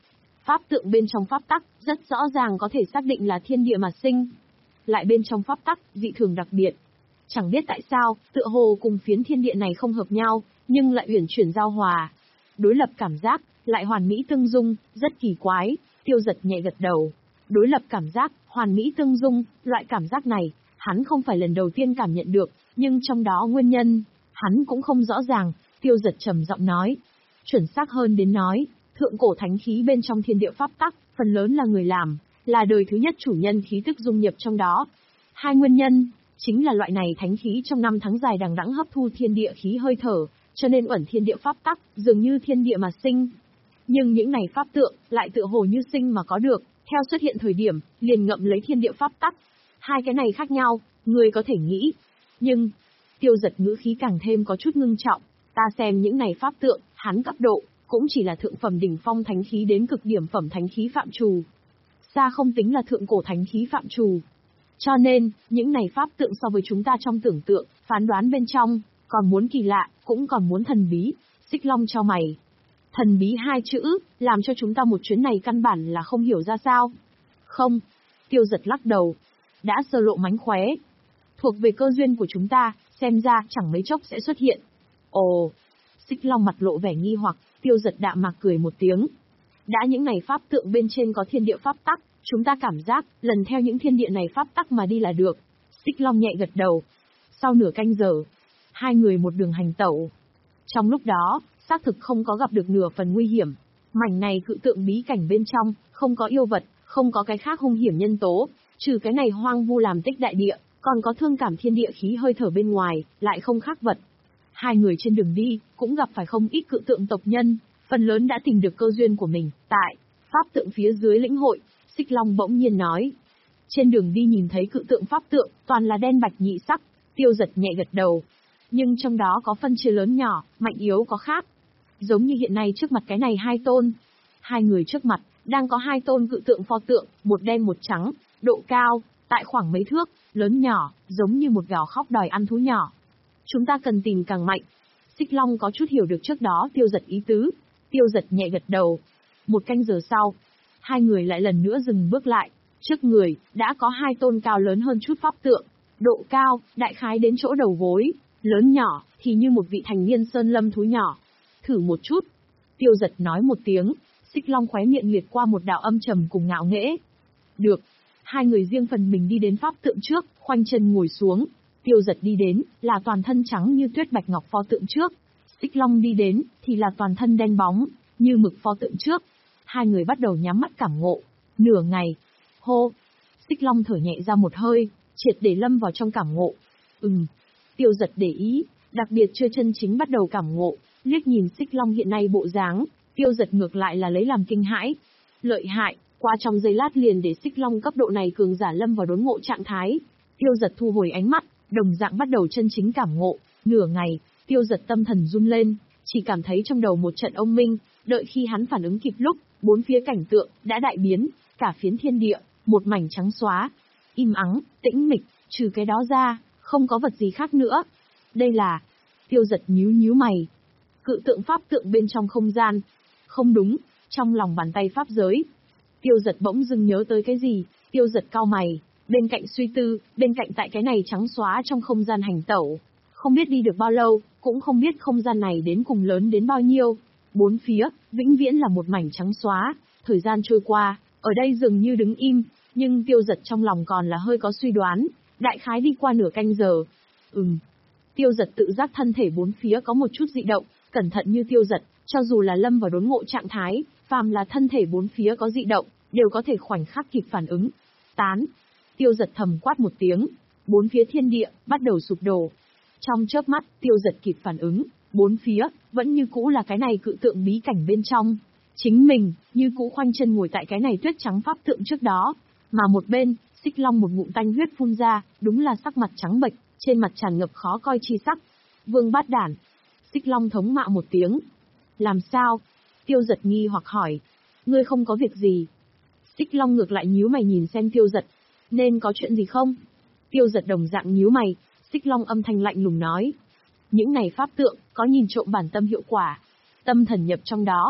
Pháp tượng bên trong pháp tắc, rất rõ ràng có thể xác định là thiên địa mà sinh. Lại bên trong pháp tắc, dị thường đặc biệt. Chẳng biết tại sao, tựa hồ cùng phiến thiên địa này không hợp nhau, nhưng lại uyển chuyển giao hòa. Đối lập cảm giác, lại hoàn mỹ tương dung, rất kỳ quái, Tiêu Giật nhẹ gật đầu. Đối lập cảm giác, hoàn mỹ tương dung, loại cảm giác này, hắn không phải lần đầu tiên cảm nhận được, nhưng trong đó nguyên nhân, hắn cũng không rõ ràng, Tiêu Giật trầm giọng nói. Chuẩn xác hơn đến nói, thượng cổ thánh khí bên trong thiên địa pháp tắc, phần lớn là người làm, là đời thứ nhất chủ nhân khí tức dung nhập trong đó. Hai nguyên nhân, chính là loại này thánh khí trong năm tháng dài đằng đẵng hấp thu thiên địa khí hơi thở, cho nên uẩn thiên địa pháp tắc, dường như thiên địa mà sinh. Nhưng những này pháp tượng, lại tựa hồ như sinh mà có được, theo xuất hiện thời điểm, liền ngậm lấy thiên địa pháp tắc. Hai cái này khác nhau, người có thể nghĩ. Nhưng, Tiêu Giật ngữ khí càng thêm có chút ngưng trọng, ta xem những này pháp tượng, hắn cấp độ, cũng chỉ là thượng phẩm đỉnh phong thánh khí đến cực điểm phẩm thánh khí phạm trù. Xa không tính là thượng cổ thánh khí phạm trù. Cho nên, những này pháp tượng so với chúng ta trong tưởng tượng, phán đoán bên trong, còn muốn kỳ lạ, cũng còn muốn thần bí. Xích Long cho mày. Thần bí hai chữ, làm cho chúng ta một chuyến này căn bản là không hiểu ra sao. Không. Tiêu Giật lắc đầu. Đã sơ lộ mánh khóe. Thuộc về cơ duyên của chúng ta, xem ra chẳng mấy chốc sẽ xuất hiện. Ồ. Xích Long mặt lộ vẻ nghi hoặc, Tiêu Giật đạm mạc cười một tiếng. Đã những này pháp tượng bên trên có thiên địa pháp tắc, chúng ta cảm giác, lần theo những thiên địa này pháp tắc mà đi là được. Xích Long nhẹ gật đầu. Sau nửa canh giờ, hai người một đường hành tẩu. Trong lúc đó, xác thực không có gặp được nửa phần nguy hiểm. Mảnh này cự tượng bí cảnh bên trong, không có yêu vật, không có cái khác hung hiểm nhân tố, trừ cái này hoang vu làm tích đại địa, còn có thương cảm thiên địa khí hơi thở bên ngoài, lại không khác vật. Hai người trên đường đi, cũng gặp phải không ít cự tượng tộc nhân, phần lớn đã tìm được cơ duyên của mình. Tại pháp tượng phía dưới lĩnh hội, Xích Long bỗng nhiên nói. Trên đường đi nhìn thấy cự tượng pháp tượng, toàn là đen bạch nhị sắc. Tiêu Giật nhẹ gật đầu. Nhưng trong đó có phân chia lớn nhỏ, mạnh yếu có khác. Giống như hiện nay trước mặt cái này hai tôn. Hai người trước mặt, đang có hai tôn cự tượng pho tượng, một đen một trắng, độ cao, tại khoảng mấy thước, lớn nhỏ, giống như một gào khóc đòi ăn thú nhỏ. Chúng ta cần tìm càng mạnh. Xích Long có chút hiểu được trước đó Tiêu Giật ý tứ. Tiêu Giật nhẹ gật đầu. Một canh giờ sau, hai người lại lần nữa dừng bước lại. Trước người, đã có hai tôn cao lớn hơn chút pháp tượng. Độ cao, đại khái đến chỗ đầu gối. Lớn nhỏ, thì như một vị thành niên sơn lâm thú nhỏ. Thử một chút. Tiêu Giật nói một tiếng. Xích Long khóe miệng liệt qua một đạo âm trầm cùng ngạo nghễ. Được. Hai người riêng phần mình đi đến pháp tượng trước, khoanh chân ngồi xuống. Tiêu Giật đi đến, là toàn thân trắng như tuyết bạch ngọc pho tượng trước. Xích Long đi đến, thì là toàn thân đen bóng, như mực pho tượng trước. Hai người bắt đầu nhắm mắt cảm ngộ. Nửa ngày. Hô. Xích Long thở nhẹ ra một hơi, triệt để lâm vào trong cảm ngộ. Ừm. Tiêu Giật để ý, đặc biệt chưa chân chính bắt đầu cảm ngộ, liếc nhìn Xích Long hiện nay bộ dáng, Tiêu Giật ngược lại là lấy làm kinh hãi. Lợi hại, qua trong giây lát liền để Xích Long cấp độ này cường giả lâm vào đốn ngộ trạng thái. Tiêu Giật thu hồi ánh mắt, đồng dạng bắt đầu chân chính cảm ngộ. Nửa ngày, Tiêu Giật tâm thần run lên, chỉ cảm thấy trong đầu một trận ông minh, đợi khi hắn phản ứng kịp lúc, bốn phía cảnh tượng đã đại biến, cả phiến thiên địa, một mảnh trắng xóa, im ắng, tĩnh mịch, trừ cái đó ra, không có vật gì khác nữa. Đây là... Tiêu Giật nhíu nhíu mày. Cự tượng pháp tượng bên trong không gian. Không đúng, trong lòng bàn tay pháp giới. Tiêu Giật bỗng dưng nhớ tới cái gì, Tiêu Giật cau mày, bên cạnh suy tư, bên cạnh tại cái này trắng xóa trong không gian hành tẩu. Không biết đi được bao lâu, cũng không biết không gian này đến cùng lớn đến bao nhiêu. Bốn phía, vĩnh viễn là một mảnh trắng xóa, thời gian trôi qua, ở đây dường như đứng im, nhưng Tiêu Giật trong lòng còn là hơi có suy đoán, đại khái đi qua nửa canh giờ. Ừm. Tiêu Giật tự giác thân thể bốn phía có một chút dị động, cẩn thận như Tiêu Giật, cho dù là lâm vào đốn ngộ trạng thái, phàm là thân thể bốn phía có dị động, đều có thể khoảnh khắc kịp phản ứng. Tán. Tiêu Giật thầm quát một tiếng, bốn phía thiên địa bắt đầu sụp đổ. Trong chớp mắt, Tiêu Giật kịp phản ứng, bốn phía vẫn như cũ là cái này cự tượng bí cảnh bên trong. Chính mình, như cũ khoanh chân ngồi tại cái này tuyết trắng pháp tượng trước đó, mà một bên, Xích Long một ngụm tanh huyết phun ra, đúng là sắc mặt trắng bệch, trên mặt tràn ngập khó coi chi sắc. Vương bát đản. Xích Long thống mạo một tiếng. Làm sao? Tiêu Giật nghi hoặc hỏi. Ngươi không có việc gì. Xích Long ngược lại nhíu mày nhìn xem Tiêu Giật. Nên có chuyện gì không? Tiêu Giật đồng dạng nhíu mày, Xích Long âm thanh lạnh lùng nói. Những này pháp tượng, có nhìn trộm bản tâm hiệu quả. Tâm thần nhập trong đó.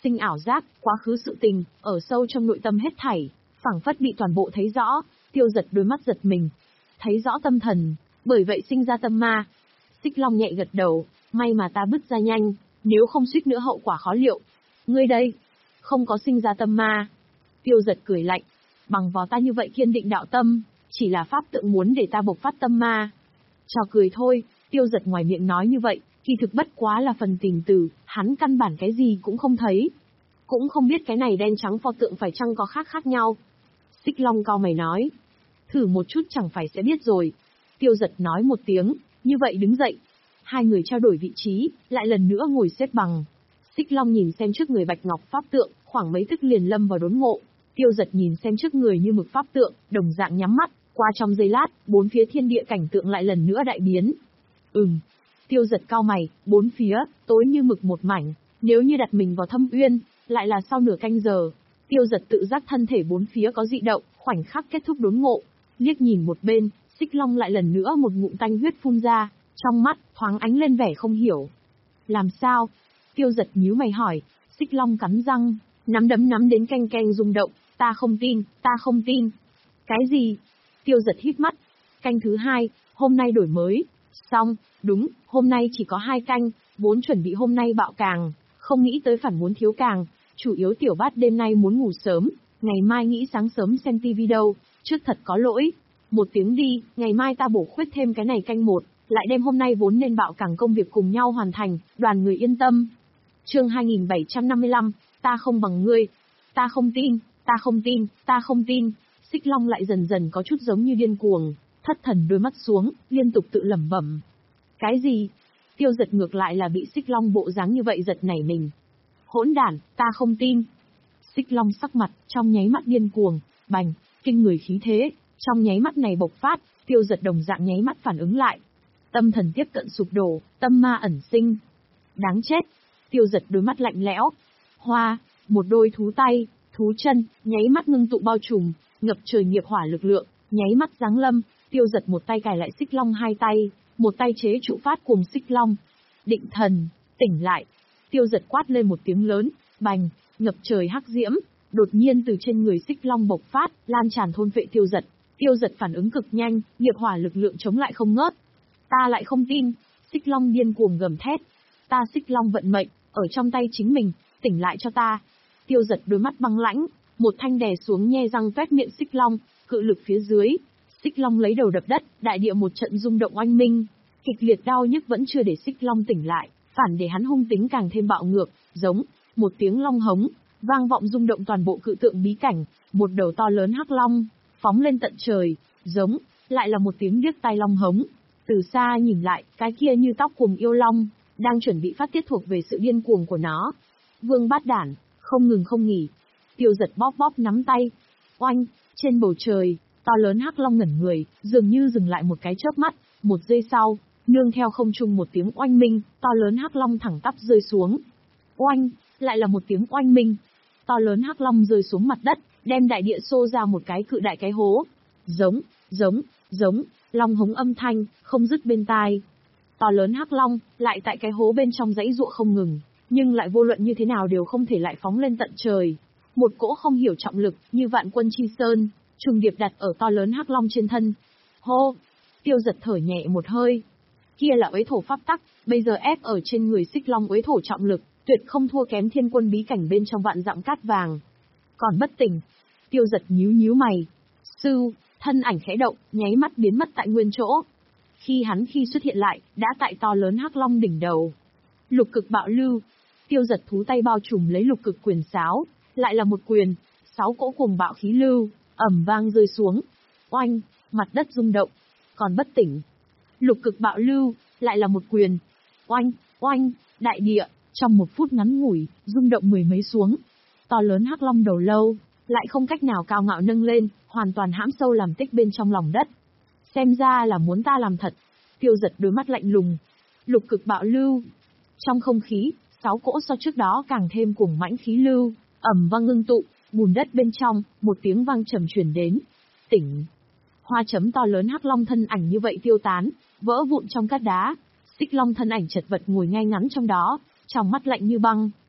sinh ảo giác, quá khứ sự tình, ở sâu trong nội tâm hết thảy, phảng phất bị toàn bộ thấy rõ, Tiêu Giật đôi mắt giật mình. Thấy rõ tâm thần, bởi vậy sinh ra tâm ma. Xích Long nhẹ gật đầu, may mà ta bứt ra nhanh, nếu không suýt nữa hậu quả khó liệu. Ngươi đây, không có sinh ra tâm ma. Tiêu Giật cười lạnh, bằng vào ta như vậy kiên định đạo tâm, chỉ là pháp tượng muốn để ta bộc phát tâm ma. Trò cười thôi, Tiêu Giật ngoài miệng nói như vậy, kỳ thực bất quá là phần tình từ, hắn căn bản cái gì cũng không thấy. Cũng không biết cái này đen trắng pho tượng phải chăng có khác khác nhau. Xích Long cau mày nói, thử một chút chẳng phải sẽ biết rồi. Tiêu Giật nói một tiếng, như vậy đứng dậy. Hai người trao đổi vị trí, lại lần nữa ngồi xếp bằng. Xích Long nhìn xem trước người bạch ngọc pháp tượng, khoảng mấy tức liền lâm vào đốn ngộ. Tiêu Giật nhìn xem trước người như mực pháp tượng, đồng dạng nhắm mắt, qua trong giây lát, bốn phía thiên địa cảnh tượng lại lần nữa đại biến. Ừm. Tiêu Giật cau mày, bốn phía, tối như mực một mảnh, nếu như đặt mình vào thâm uyên, lại là sau nửa canh giờ. Tiêu Giật tự giác thân thể bốn phía có dị động, khoảnh khắc kết thúc đốn ngộ. Liếc nhìn một bên, Xích Long lại lần nữa một ngụm tanh huyết phun ra, trong mắt, thoáng ánh lên vẻ không hiểu. Làm sao? Tiêu Giật nhíu mày hỏi, Xích Long cắn răng, nắm đấm nắm đến canh canh rung động, ta không tin, ta không tin. Cái gì? Tiêu Giật híp mắt. Canh thứ hai, hôm nay đổi mới. Xong, đúng, hôm nay chỉ có hai canh, vốn chuẩn bị hôm nay bạo càng, không nghĩ tới phản muốn thiếu càng, chủ yếu tiểu bát đêm nay muốn ngủ sớm, ngày mai nghĩ sáng sớm xem tivi đâu, trước thật có lỗi. Một tiếng đi, ngày mai ta bổ khuyết thêm cái này canh một, lại đem hôm nay vốn nên bạo càng công việc cùng nhau hoàn thành, đoàn người yên tâm. Chương hai nghìn bảy trăm năm mươi lăm, ta không bằng ngươi. Ta không tin, ta không tin, ta không tin. Xích Long lại dần dần có chút giống như điên cuồng, thất thần đôi mắt xuống, liên tục tự lẩm bẩm. Cái gì? Tiêu Giật ngược lại là bị Xích Long bộ dáng như vậy giật nảy mình. Hỗn đản, ta không tin. Xích Long sắc mặt, trong nháy mắt điên cuồng, bành, kinh người khí thế, trong nháy mắt này bộc phát, Tiêu Giật đồng dạng nháy mắt phản ứng lại. Tâm thần tiếp cận sụp đổ, tâm ma ẩn sinh. Đáng chết. Tiêu Giật đôi mắt lạnh lẽo. Hoa, một đôi thú tay, thú chân, nháy mắt ngưng tụ bao trùm, ngập trời nghiệp hỏa lực lượng, nháy mắt giáng lâm, Tiêu Giật một tay cài lại Xích Long hai tay, một tay chế trụ phát cùng Xích Long. Định thần, tỉnh lại. Tiêu Giật quát lên một tiếng lớn, bành, ngập trời hắc diễm, đột nhiên từ trên người Xích Long bộc phát, lan tràn thôn phệ Tiêu Giật. Tiêu Giật phản ứng cực nhanh, nghiệp hỏa lực lượng chống lại không ngớt. Ta lại không tin. Xích Long điên cuồng gầm thét. Ta Xích Long vận mệnh, ở trong tay chính mình, tỉnh lại cho ta. Tiêu Giật đôi mắt băng lãnh, một thanh đè xuống nhe răng toét miệng Xích Long, cự lực phía dưới. Xích Long lấy đầu đập đất, đại địa một trận rung động oanh minh. Kịch liệt đau nhức vẫn chưa để Xích Long tỉnh lại, phản để hắn hung tính càng thêm bạo ngược, giống một tiếng long hống, vang vọng rung động toàn bộ cự tượng bí cảnh, một đầu to lớn hắc long phóng lên tận trời, giống lại là một tiếng điếc tai long hống. Từ xa nhìn lại, cái kia như tóc cùng yêu long, đang chuẩn bị phát tiết thuộc về sự điên cuồng của nó. Vương bát đản, không ngừng không nghỉ. Tiêu Giật bóp bóp nắm tay. Oanh, trên bầu trời, to lớn hắc long ngẩn người, dường như dừng lại một cái chớp mắt, một giây sau, nương theo không trung một tiếng oanh minh, to lớn hắc long thẳng tắp rơi xuống. Oanh, lại là một tiếng oanh minh. To lớn hắc long rơi xuống mặt đất, đem đại địa xô ra một cái cự đại cái hố. Giống, giống, giống, long hống âm thanh, không dứt bên tai. To lớn hắc long, lại tại cái hố bên trong dãy ruộng không ngừng, nhưng lại vô luận như thế nào đều không thể lại phóng lên tận trời. Một cỗ không hiểu trọng lực, như vạn quân chi sơn, trùng điệp đặt ở to lớn hắc long trên thân. Hô! Tiêu Giật thở nhẹ một hơi. Kia là uế thổ pháp tắc, bây giờ ép ở trên người Xích Long uế thổ trọng lực, tuyệt không thua kém thiên quân bí cảnh bên trong vạn dặm cát vàng. Còn bất tỉnh. Tiêu Giật nhíu nhíu mày. Sư, thân ảnh khẽ động, nháy mắt biến mất tại nguyên chỗ. Khi hắn khi xuất hiện lại, đã tại to lớn hắc long đỉnh đầu. Lục cực bạo lưu. Tiêu Giật thú tay bao trùm lấy lục cực quyền sáo, lại là một quyền, sáu cỗ cùng bạo khí lưu, ầm vang rơi xuống. Oanh, mặt đất rung động. Còn bất tỉnh. Lục cực bạo lưu, lại là một quyền. Oanh, oanh, đại địa, trong một phút ngắn ngủi, rung động mười mấy xuống. To lớn hắc long đầu lâu, lại không cách nào cao ngạo nâng lên, hoàn toàn hãm sâu làm tích bên trong lòng đất. Xem ra là muốn ta làm thật. Tiêu Giật đôi mắt lạnh lùng. Lục cực bạo lưu. Trong không khí, sáu cỗ so trước đó càng thêm cuồng mãnh khí lưu, ầm vang ngưng tụ, bùn đất bên trong, một tiếng vang trầm truyền đến. Tỉnh. Hoa chấm to lớn hắc long thân ảnh như vậy tiêu tán, vỡ vụn trong cát đá. Xích Long thân ảnh chật vật ngồi ngay ngắn trong đó, trong mắt lạnh như băng,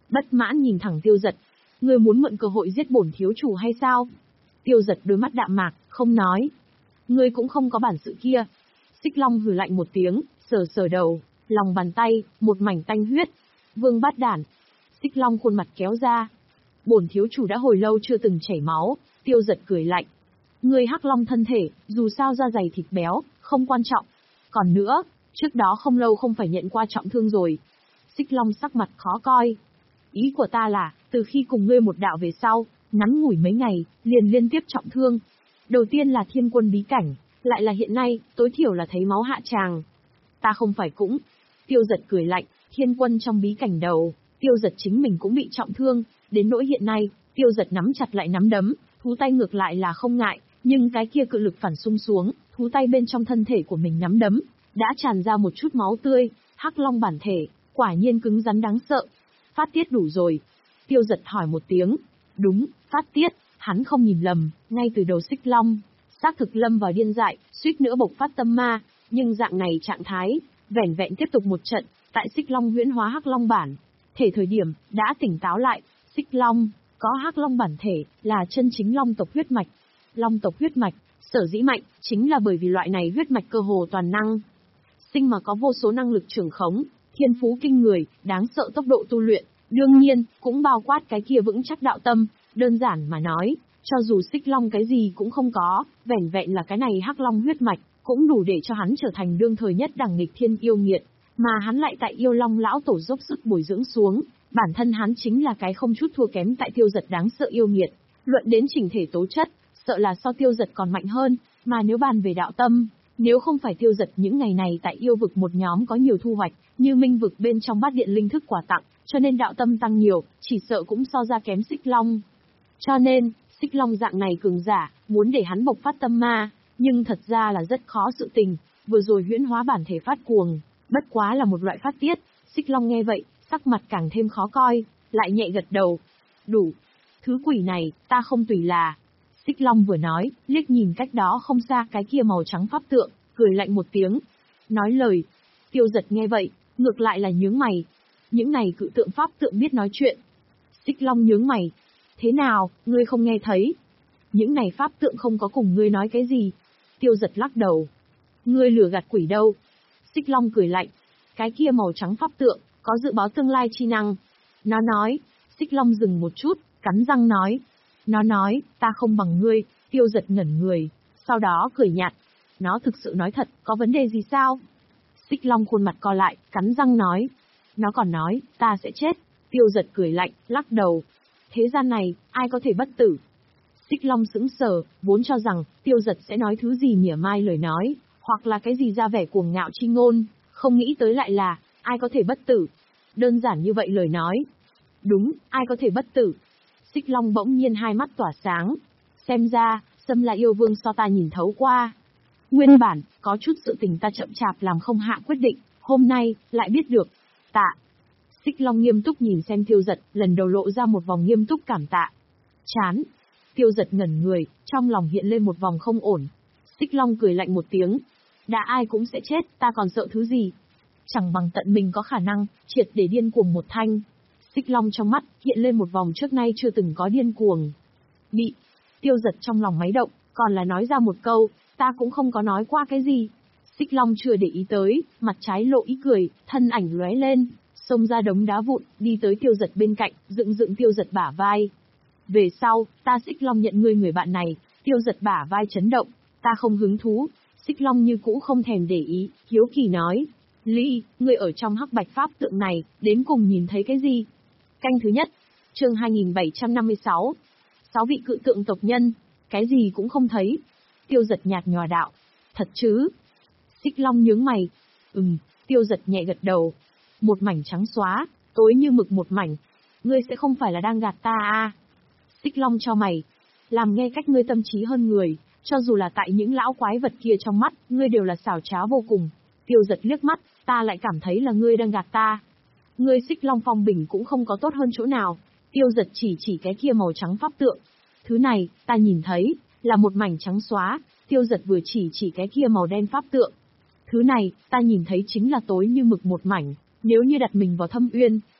bất mãn nhìn thẳng Tiêu Dật. Ngươi muốn mượn cơ hội giết bổn thiếu chủ hay sao? Tiêu Dật đôi mắt đạm mạc, không nói. Ngươi cũng không có bản sự kia. Xích Long hừ lạnh một tiếng, sờ sờ đầu, lòng bàn tay, một mảnh tanh huyết. Vương bát đản. Xích Long khuôn mặt kéo ra. Bổn thiếu chủ đã hồi lâu chưa từng chảy máu. Tiêu Dật cười lạnh. Ngươi Hắc Long thân thể, dù sao da dày thịt béo, không quan trọng. Còn nữa, trước đó không lâu không phải nhận qua trọng thương rồi. Xích Long sắc mặt khó coi. Ý của ta là, từ khi cùng ngươi một đạo về sau, ngắn ngủi mấy ngày, liền liên tiếp trọng thương. Đầu tiên là Thiên Quân bí cảnh, lại là hiện nay, tối thiểu là thấy máu hạ tràng. Ta không phải cũng. Tiêu Dật cười lạnh, Thiên Quân trong bí cảnh đầu, Tiêu Dật chính mình cũng bị trọng thương, đến nỗi hiện nay, Tiêu Dật nắm chặt lại nắm đấm, thú tay ngược lại là không ngại, nhưng cái kia cự lực phản xung xuống, thú tay bên trong thân thể của mình nắm đấm, đã tràn ra một chút máu tươi. Hắc Long bản thể, quả nhiên cứng rắn đáng sợ. Phát tiết đủ rồi. Tiêu Dật hỏi một tiếng. Đúng, phát tiết. Hắn không nhìn lầm, ngay từ đầu Xích Long, xác thực lâm vào điên dại, suýt nữa bộc phát tâm ma, nhưng dạng này trạng thái, vẻn vẹn tiếp tục một trận, tại Xích Long huyễn hóa Hắc Long bản thể thời điểm, đã tỉnh táo lại. Xích Long, có Hắc Long bản thể, là chân chính Long tộc huyết mạch. Long tộc huyết mạch, sở dĩ mạnh, chính là bởi vì loại này huyết mạch cơ hồ toàn năng. Sinh mà có vô số năng lực trưởng khống, thiên phú kinh người, đáng sợ tốc độ tu luyện, đương nhiên, cũng bao quát cái kia vững chắc đạo tâm. Đơn giản mà nói, cho dù Xích Long cái gì cũng không có, vẻn vẹn là cái này Hắc Long huyết mạch, cũng đủ để cho hắn trở thành đương thời nhất đẳng nghịch thiên yêu nghiệt, mà hắn lại tại Yêu Long lão tổ dốc sức bồi dưỡng xuống, bản thân hắn chính là cái không chút thua kém tại Tiêu Dật đáng sợ yêu nghiệt, luận đến chỉnh thể tố chất, sợ là so Tiêu Dật còn mạnh hơn, mà nếu bàn về đạo tâm, nếu không phải Tiêu Dật những ngày này tại yêu vực một nhóm có nhiều thu hoạch, như minh vực bên trong bát điện linh thức quà tặng, cho nên đạo tâm tăng nhiều, chỉ sợ cũng so ra kém Xích Long. Cho nên, Xích Long dạng này cường giả, muốn để hắn bộc phát tâm ma, nhưng thật ra là rất khó sự tình, vừa rồi huyễn hóa bản thể phát cuồng, bất quá là một loại phát tiết. Xích Long nghe vậy, sắc mặt càng thêm khó coi, lại nhẹ gật đầu. Đủ. Thứ quỷ này, ta không tùy là. Xích Long vừa nói, liếc nhìn cách đó không xa cái kia màu trắng pháp tượng, cười lạnh một tiếng. Nói lời. Tiêu Dật nghe vậy, ngược lại là nhướng mày. Những này cự tượng pháp tượng biết nói chuyện. Xích Long nhướng mày. Thế nào, ngươi không nghe thấy? Những này pháp tượng không có cùng ngươi nói cái gì. Tiêu Dật lắc đầu. Ngươi lừa gạt quỷ đâu? Xích Long cười lạnh. Cái kia màu trắng pháp tượng, có dự báo tương lai chi năng. Nó nói. Xích Long dừng một chút, cắn răng nói. Nó nói, ta không bằng ngươi. Tiêu Dật ngẩn người, sau đó cười nhạt. Nó thực sự nói thật, có vấn đề gì sao? Xích Long khuôn mặt co lại, cắn răng nói. Nó còn nói, ta sẽ chết. Tiêu Dật cười lạnh, lắc đầu. Thế gian này, ai có thể bất tử? Xích Long sững sờ, vốn cho rằng, Tiêu Dật sẽ nói thứ gì mỉa mai lời nói, hoặc là cái gì ra vẻ cuồng ngạo chi ngôn, không nghĩ tới lại là, ai có thể bất tử? Đơn giản như vậy lời nói. Đúng, ai có thể bất tử? Xích Long bỗng nhiên hai mắt tỏa sáng. Xem ra, Sâm là yêu vương so ta nhìn thấu qua. Nguyên bản, có chút sự tình ta chậm chạp làm không hạ quyết định, hôm nay, lại biết được. Tạ. Xích Long nghiêm túc nhìn xem Tiêu Dật, lần đầu lộ ra một vòng nghiêm túc cảm tạ. Chán. Tiêu Dật ngẩn người, trong lòng hiện lên một vòng không ổn. Xích Long cười lạnh một tiếng. Đã ai cũng sẽ chết, ta còn sợ thứ gì? Chẳng bằng tận mình có khả năng, triệt để điên cuồng một thanh. Xích Long trong mắt, hiện lên một vòng trước nay chưa từng có điên cuồng. Bị. Tiêu Dật trong lòng máy động, còn là nói ra một câu, ta cũng không có nói qua cái gì. Xích Long chưa để ý tới, mặt trái lộ ý cười, thân ảnh lóe lên, xông ra đống đá vụn, đi tới Tiêu Dật bên cạnh, dựng dựng Tiêu Dật bả vai. Về sau, ta Xích Long nhận ngươi người bạn này. Tiêu Dật bả vai chấn động, ta không hứng thú. Xích Long như cũ không thèm để ý, hiếu kỳ nói. Lý, ngươi ở trong hắc bạch pháp tượng này, đến cùng nhìn thấy cái gì? Canh thứ nhất, chương hai nghìn bảy trăm năm mươi sáu. Sáu vị cự tượng tộc nhân, cái gì cũng không thấy. Tiêu Dật nhạt nhòa đạo. Thật chứ? Xích Long nhướng mày. Ừm, Tiêu Dật nhẹ gật đầu. Một mảnh trắng xóa, tối như mực một mảnh. Ngươi sẽ không phải là đang gạt ta à? Xích Long cho mày. Làm nghe cách ngươi tâm trí hơn người, cho dù là tại những lão quái vật kia trong mắt, ngươi đều là xảo trá vô cùng. Tiêu Dật liếc mắt, ta lại cảm thấy là ngươi đang gạt ta. Ngươi Xích Long phong bình cũng không có tốt hơn chỗ nào. Tiêu Dật chỉ chỉ cái kia màu trắng pháp tượng. Thứ này, ta nhìn thấy, là một mảnh trắng xóa. Tiêu Dật vừa chỉ chỉ cái kia màu đen pháp tượng. Thứ này, ta nhìn thấy chính là tối như mực một mảnh. Nếu như đặt mình vào thâm uyên,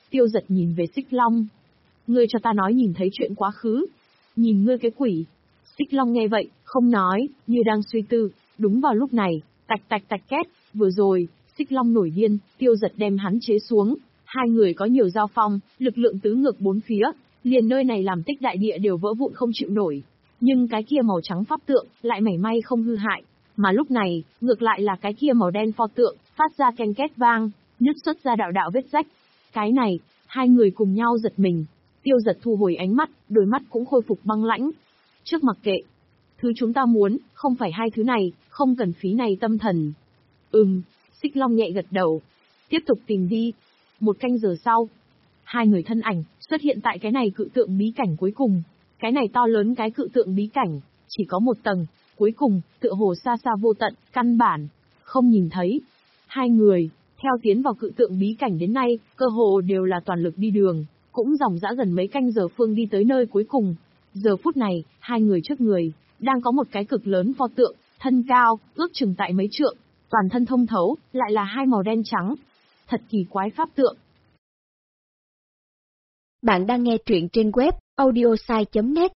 Tiêu Giật nhìn về Xích Long. Ngươi cho ta nói nhìn thấy chuyện quá khứ. Nhìn ngươi cái quỷ. Xích Long nghe vậy, không nói, như đang suy tư. Đúng vào lúc này, tạch tạch tạch két, vừa rồi, Xích Long nổi điên, Tiêu Giật đem hắn chế xuống. Hai người có nhiều giao phong, lực lượng tứ ngược bốn phía, liền nơi này làm tích đại địa đều vỡ vụn không chịu nổi. Nhưng cái kia màu trắng pháp tượng, lại mảy may không hư hại. Mà lúc này, ngược lại là cái kia màu đen pho tượng, phát ra ken két vang, nứt xuất ra đạo đạo vết rách. Cái này, hai người cùng nhau giật mình. Tiêu Giật thu hồi ánh mắt, đôi mắt cũng khôi phục băng lãnh. Trước mặc kệ. Thứ chúng ta muốn, không phải hai thứ này, không cần phí này tâm thần. Ừm, Xích Long nhẹ gật đầu. Tiếp tục tìm đi. Một canh giờ sau, hai người thân ảnh xuất hiện tại cái này cự tượng bí cảnh cuối cùng. Cái này to lớn cái cự tượng bí cảnh, chỉ có một tầng, cuối cùng, tựa hồ xa xa vô tận, căn bản, không nhìn thấy. Hai người, theo tiến vào cự tượng bí cảnh đến nay, cơ hồ đều là toàn lực đi đường, cũng dòng dã gần mấy canh giờ phương đi tới nơi cuối cùng. Giờ phút này, hai người trước người, đang có một cái cực lớn pho tượng, thân cao, ước chừng tại mấy trượng, toàn thân thông thấu, lại là hai màu đen trắng. Thật kỳ quái pháp tượng. Bạn đang nghe truyện trên web audiosai chấm net.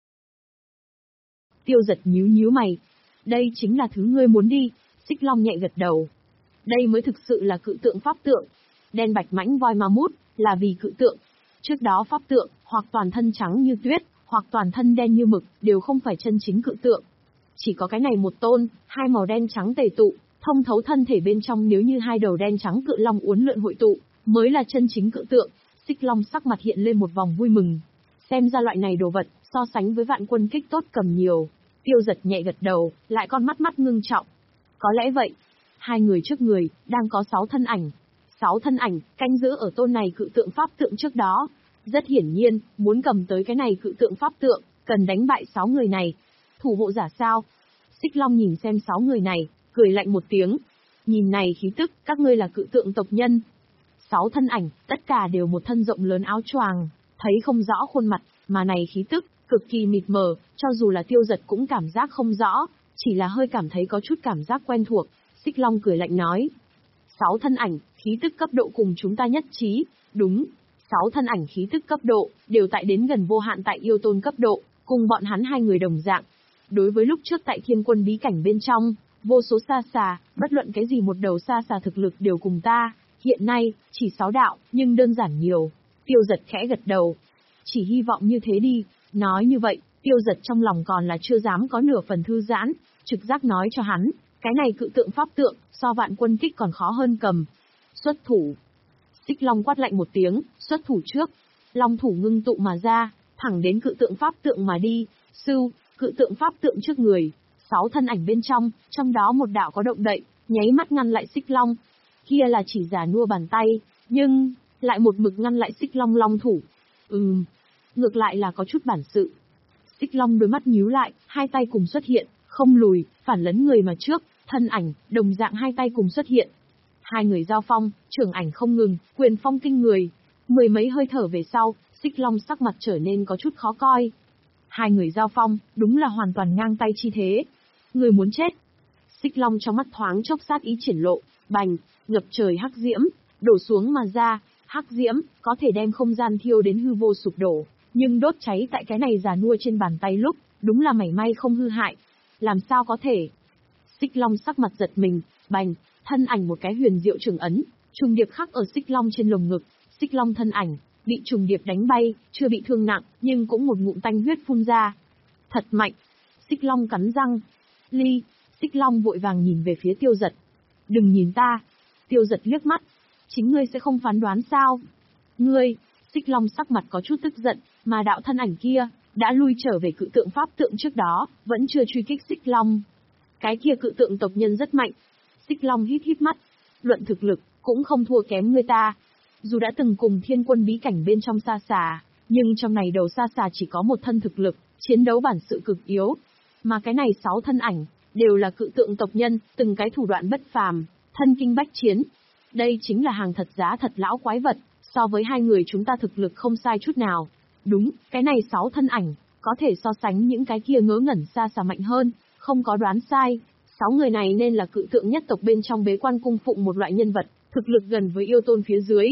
Tiêu Giật nhíu nhíu mày. Đây chính là thứ ngươi muốn đi. Xích Long nhẹ gật đầu. Đây mới thực sự là cự tượng pháp tượng. Đen bạch mãnh voi ma mút, là vì cự tượng. Trước đó pháp tượng, hoặc toàn thân trắng như tuyết, hoặc toàn thân đen như mực, đều không phải chân chính cự tượng. Chỉ có cái này một tôn, hai màu đen trắng tề tụ, thông thấu thân thể bên trong, nếu như hai đầu đen trắng cự long uốn lượn hội tụ, mới là chân chính cự tượng. Xích Long sắc mặt hiện lên một vòng vui mừng. Xem ra loại này đồ vật, so sánh với vạn quân kích tốt cầm nhiều. Tiêu Giật nhẹ gật đầu, lại con mắt mắt ngưng trọng. Có lẽ vậy. Hai người trước người, đang có sáu thân ảnh. Sáu thân ảnh, canh giữ ở tôn này cự tượng pháp tượng trước đó. Rất hiển nhiên, muốn cầm tới cái này cự tượng pháp tượng, cần đánh bại sáu người này. Thủ hộ giả sao? Xích Long nhìn xem sáu người này, cười lạnh một tiếng. Nhìn này khí tức, các ngươi là cự tượng tộc nhân. Sáu thân ảnh, tất cả đều một thân rộng lớn áo choàng, thấy không rõ khuôn mặt, mà này khí tức, cực kỳ mịt mờ, cho dù là Tiêu Giật cũng cảm giác không rõ, chỉ là hơi cảm thấy có chút cảm giác quen thuộc. Xích Long cười lạnh nói. Sáu thân ảnh, khí tức cấp độ cùng chúng ta nhất trí, đúng. Sáu thân ảnh khí tức cấp độ, đều tại đến gần vô hạn tại yêu tôn cấp độ, cùng bọn hắn hai người đồng dạng. Đối với lúc trước tại thiên quân bí cảnh bên trong, vô số sa xà, bất luận cái gì một đầu sa xà thực lực đều cùng ta. Hiện nay, chỉ sáu đạo, nhưng đơn giản nhiều. Tiêu Giật khẽ gật đầu. Chỉ hy vọng như thế đi. Nói như vậy, Tiêu Giật trong lòng còn là chưa dám có nửa phần thư giãn, trực giác nói cho hắn, cái này cự tượng pháp tượng, so vạn quân kích còn khó hơn cầm. Xuất thủ. Xích Long quát lạnh một tiếng, xuất thủ trước. Long thủ ngưng tụ mà ra, thẳng đến cự tượng pháp tượng mà đi. Sưu, cự tượng pháp tượng trước người. Sáu thân ảnh bên trong, trong đó một đạo có động đậy, nháy mắt ngăn lại Xích Long. Kia là chỉ giả nua bàn tay, nhưng, lại một mực ngăn lại Xích Long long thủ. Ừm, ngược lại là có chút bản sự. Xích Long đôi mắt nhíu lại, hai tay cùng xuất hiện, không lùi, phản lấn người mà trước, thân ảnh, đồng dạng hai tay cùng xuất hiện. Hai người giao phong, trưởng ảnh không ngừng, quyền phong kinh người. Mười mấy hơi thở về sau, Xích Long sắc mặt trở nên có chút khó coi. Hai người giao phong, đúng là hoàn toàn ngang tay chi thế. Người muốn chết. Xích Long trong mắt thoáng chốc sát ý triển lộ, bành, ngập trời hắc diễm, đổ xuống mà ra. Hắc diễm, có thể đem không gian thiêu đến hư vô sụp đổ, nhưng đốt cháy tại cái này già nua trên bàn tay lúc, đúng là mảy may không hư hại. Làm sao có thể? Xích Long sắc mặt giật mình, bành, thân ảnh một cái huyền diệu trường ấn, trùng điệp khắc ở Xích Long trên lồng ngực. Xích Long thân ảnh, bị trùng điệp đánh bay, chưa bị thương nặng, nhưng cũng một ngụm tanh huyết phun ra. Thật mạnh. Xích Long cắn răng. Ly, Xích Long vội vàng nhìn về phía Tiêu Giật. Đừng nhìn ta. Tiêu Giật liếc mắt. Chính ngươi sẽ không phán đoán sao? Ngươi, Xích Long sắc mặt có chút tức giận, mà đạo thân ảnh kia, đã lui trở về cự tượng pháp tượng trước đó, vẫn chưa truy kích Xích Long. Cái kia cự tượng tộc nhân rất mạnh. Xích Long hít hít mắt. Luận thực lực, cũng không thua kém người ta. Dù đã từng cùng thiên quân bí cảnh bên trong sa xà, nhưng trong này đầu sa xà chỉ có một thân thực lực, chiến đấu bản sự cực yếu. Mà cái này sáu thân ảnh, đều là cự tượng tộc nhân, từng cái thủ đoạn bất phàm, thân kinh bách chiến. Đây chính là hàng thật giá thật lão quái vật, so với hai người chúng ta thực lực không sai chút nào. Đúng, cái này sáu thân ảnh, có thể so sánh những cái kia ngớ ngẩn xa xà mạnh hơn, không có đoán sai. Sáu người này nên là cự tượng nhất tộc bên trong bế quan cung phụng một loại nhân vật, thực lực gần với yêu tôn phía dưới.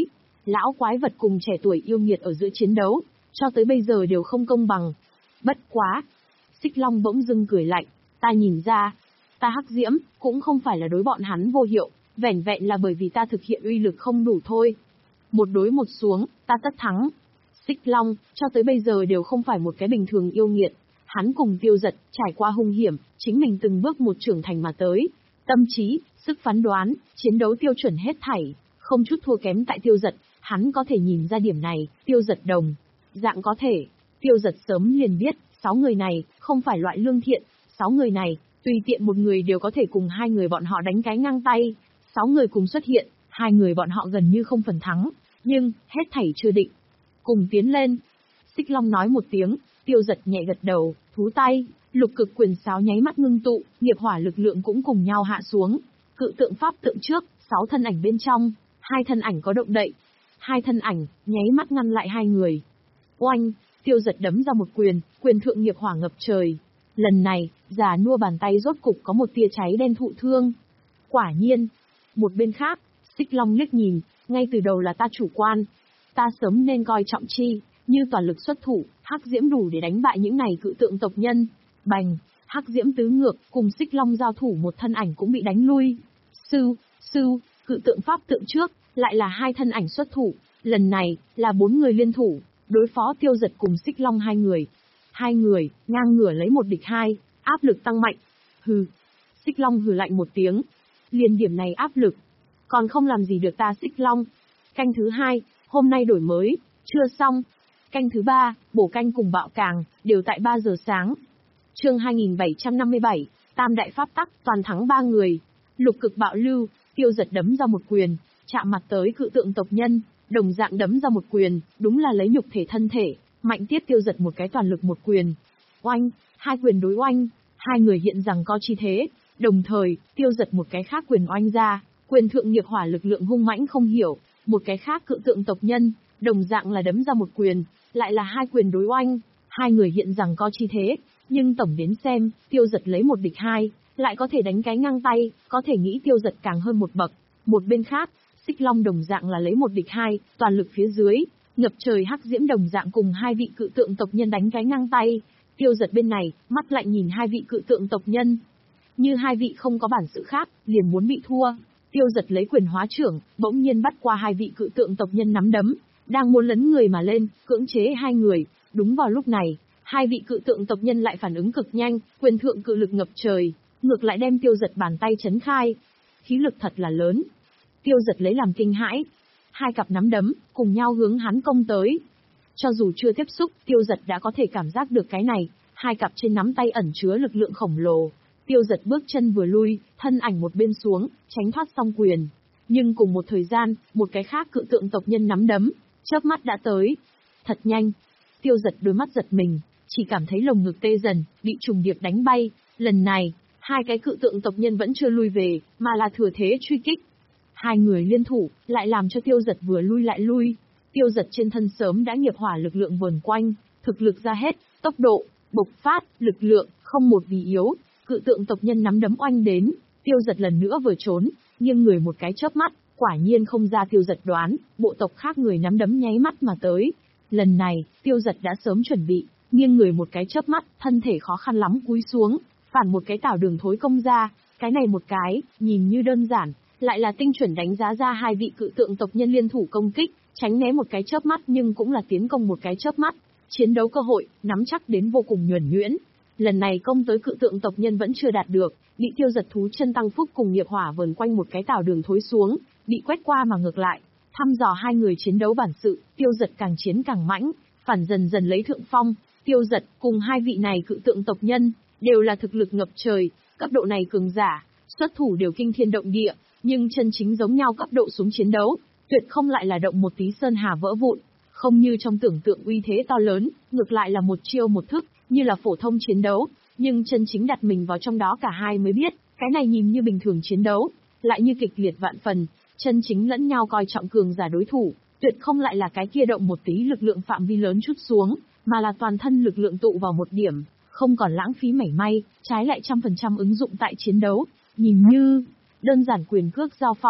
Lão quái vật cùng trẻ tuổi yêu nghiệt ở giữa chiến đấu, cho tới bây giờ đều không công bằng. Bất quá. Xích Long bỗng dưng cười lạnh, ta nhìn ra, ta Hắc Diễm, cũng không phải là đối bọn hắn vô hiệu, vẻn vẹn là bởi vì ta thực hiện uy lực không đủ thôi. Một đối một xuống, ta tất thắng. Xích Long, cho tới bây giờ đều không phải một cái bình thường yêu nghiệt. Hắn cùng Tiêu Dật, trải qua hung hiểm, chính mình từng bước một trưởng thành mà tới. Tâm trí, sức phán đoán, chiến đấu tiêu chuẩn hết thảy, không chút thua kém tại Tiêu Dật, hắn có thể nhìn ra điểm này, Tiêu Dật đồng. Dạng có thể, Tiêu Dật sớm liền biết, sáu người này, không phải loại lương thiện, sáu người này, tùy tiện một người đều có thể cùng hai người bọn họ đánh cái ngang tay. Sáu người cùng xuất hiện, hai người bọn họ gần như không phần thắng, nhưng, hết thảy chưa định. Cùng tiến lên. Xích Long nói một tiếng, Tiêu Dật nhẹ gật đầu, thú tay, lục cực quyền sáo nháy mắt ngưng tụ, nghiệp hỏa lực lượng cũng cùng nhau hạ xuống. Cự tượng pháp tượng trước, sáu thân ảnh bên trong, hai thân ảnh có động đậy. Hai thân ảnh, nháy mắt ngăn lại hai người. Oanh, Tiêu Dật đấm ra một quyền, quyền thượng nghiệp hỏa ngập trời. Lần này, già nua bàn tay rốt cục có một tia cháy đen thụ thương. Quả nhiên. Một bên khác, Xích Long liếc nhìn, ngay từ đầu là ta chủ quan. Ta sớm nên coi trọng chi, như toàn lực xuất thủ, Hắc Diễm đủ để đánh bại những này cự tượng tộc nhân. Bành, Hắc Diễm tứ ngược, cùng Xích Long giao thủ một thân ảnh cũng bị đánh lui. Sư, sư, cự tượng pháp tượng trước, lại là hai thân ảnh xuất thủ, lần này, là bốn người liên thủ, đối phó Tiêu Dật cùng Xích Long hai người. Hai người, ngang ngửa lấy một địch hai, áp lực tăng mạnh. Hừ. Xích Long hừ lạnh một tiếng. Liền điểm này áp lực. Còn không làm gì được ta Xích Long. Canh thứ hai, hôm nay đổi mới, chưa xong. Canh thứ ba, bổ canh cùng bạo càng, đều tại ba giờ sáng. Chương hai nghìn bảy trăm năm mươi bảy, Tam đại pháp tắc, toàn thắng ba người. Lục cực bạo lưu, Tiêu Dật đấm ra một quyền, chạm mặt tới cự tượng tộc nhân, đồng dạng đấm ra một quyền, đúng là lấy nhục thể thân thể, mạnh tiếp Tiêu Dật một cái toàn lực một quyền. Oanh, hai quyền đối oanh, hai người hiện rằng có chi thế, đồng thời, Tiêu Dật một cái khác quyền oanh ra, quyền thượng nghiệp hỏa lực lượng hung mãnh không hiểu, một cái khác cự tượng tộc nhân, đồng dạng là đấm ra một quyền, lại là hai quyền đối oanh, hai người hiện rằng có chi thế, nhưng tổng đến xem, Tiêu Dật lấy một địch hai, lại có thể đánh cái ngang tay, có thể nghĩ Tiêu Dật càng hơn một bậc. Một bên khác, Xích Long đồng dạng là lấy một địch hai, toàn lực phía dưới, ngập trời Hắc Diễm đồng dạng cùng hai vị cự tượng tộc nhân đánh cái ngang tay. Tiêu Dật bên này, mắt lạnh nhìn hai vị cự tượng tộc nhân. Như hai vị không có bản sự khác, liền muốn bị thua. Tiêu Dật lấy quyền hóa trưởng, bỗng nhiên bắt qua hai vị cự tượng tộc nhân nắm đấm, đang muốn lấn người mà lên, cưỡng chế hai người. Đúng vào lúc này, hai vị cự tượng tộc nhân lại phản ứng cực nhanh, quyền thượng cự lực ngập trời, ngược lại đem Tiêu Dật bàn tay chấn khai. Khí lực thật là lớn. Tiêu Dật lấy làm kinh hãi. Hai cặp nắm đấm, cùng nhau hướng hắn công tới. Cho dù chưa tiếp xúc, Tiêu Dật đã có thể cảm giác được cái này, hai cặp trên nắm tay ẩn chứa lực lượng khổng lồ. Tiêu Dật bước chân vừa lui, thân ảnh một bên xuống, tránh thoát song quyền. Nhưng cùng một thời gian, một cái khác cự tượng tộc nhân nắm đấm, chớp mắt đã tới. Thật nhanh. Tiêu Dật đôi mắt giật mình, chỉ cảm thấy lồng ngực tê dần, bị trùng điệp đánh bay. Lần này, hai cái cự tượng tộc nhân vẫn chưa lui về, mà là thừa thế truy kích. Hai người liên thủ, lại làm cho Tiêu Dật vừa lui lại lui. Tiêu Dật trên thân sớm đã nghiệp hỏa lực lượng vờn quanh, thực lực ra hết, tốc độ, bộc phát, lực lượng, không một vì yếu. Cự tượng tộc nhân nắm đấm oanh đến, Tiêu Dật lần nữa vừa trốn, nghiêng người một cái chớp mắt, quả nhiên không ra Tiêu Dật đoán, bộ tộc khác người nắm đấm nháy mắt mà tới. Lần này, Tiêu Dật đã sớm chuẩn bị, nghiêng người một cái chớp mắt, thân thể khó khăn lắm cúi xuống, phản một cái tảo đường thối công ra, cái này một cái, nhìn như đơn giản, lại là tinh chuẩn đánh giá ra hai vị cự tượng tộc nhân liên thủ công kích, tránh né một cái chớp mắt nhưng cũng là tiến công một cái chớp mắt. Chiến đấu cơ hội, nắm chắc đến vô cùng nhuần nhuyễn. Lần này công tới cự tượng tộc nhân vẫn chưa đạt được, bị Tiêu Dật thú chân tăng phúc cùng nghiệp hỏa vờn quanh một cái tảo đường thối xuống, bị quét qua mà ngược lại. Thăm dò hai người chiến đấu bản sự, Tiêu Dật càng chiến càng mãnh, phản dần dần lấy thượng phong. Tiêu Dật cùng hai vị này cự tượng tộc nhân, đều là thực lực ngập trời, cấp độ này cường giả, xuất thủ đều kinh thiên động địa, nhưng chân chính giống nhau cấp độ xuống chiến đấu, tuyệt không lại là động một tí sơn hà vỡ vụn, không như trong tưởng tượng uy thế to lớn, ngược lại là một chiêu một thức, như là phổ thông chiến đấu, nhưng chân chính đặt mình vào trong đó cả hai mới biết, cái này nhìn như bình thường chiến đấu, lại như kịch liệt vạn phần, chân chính lẫn nhau coi trọng cường giả đối thủ, tuyệt không lại là cái kia động một tí lực lượng phạm vi lớn chút xuống, mà là toàn thân lực lượng tụ vào một điểm, không còn lãng phí mảy may, trái lại trăm phần trăm ứng dụng tại chiến đấu, nhìn như đơn giản quyền cước giao phong,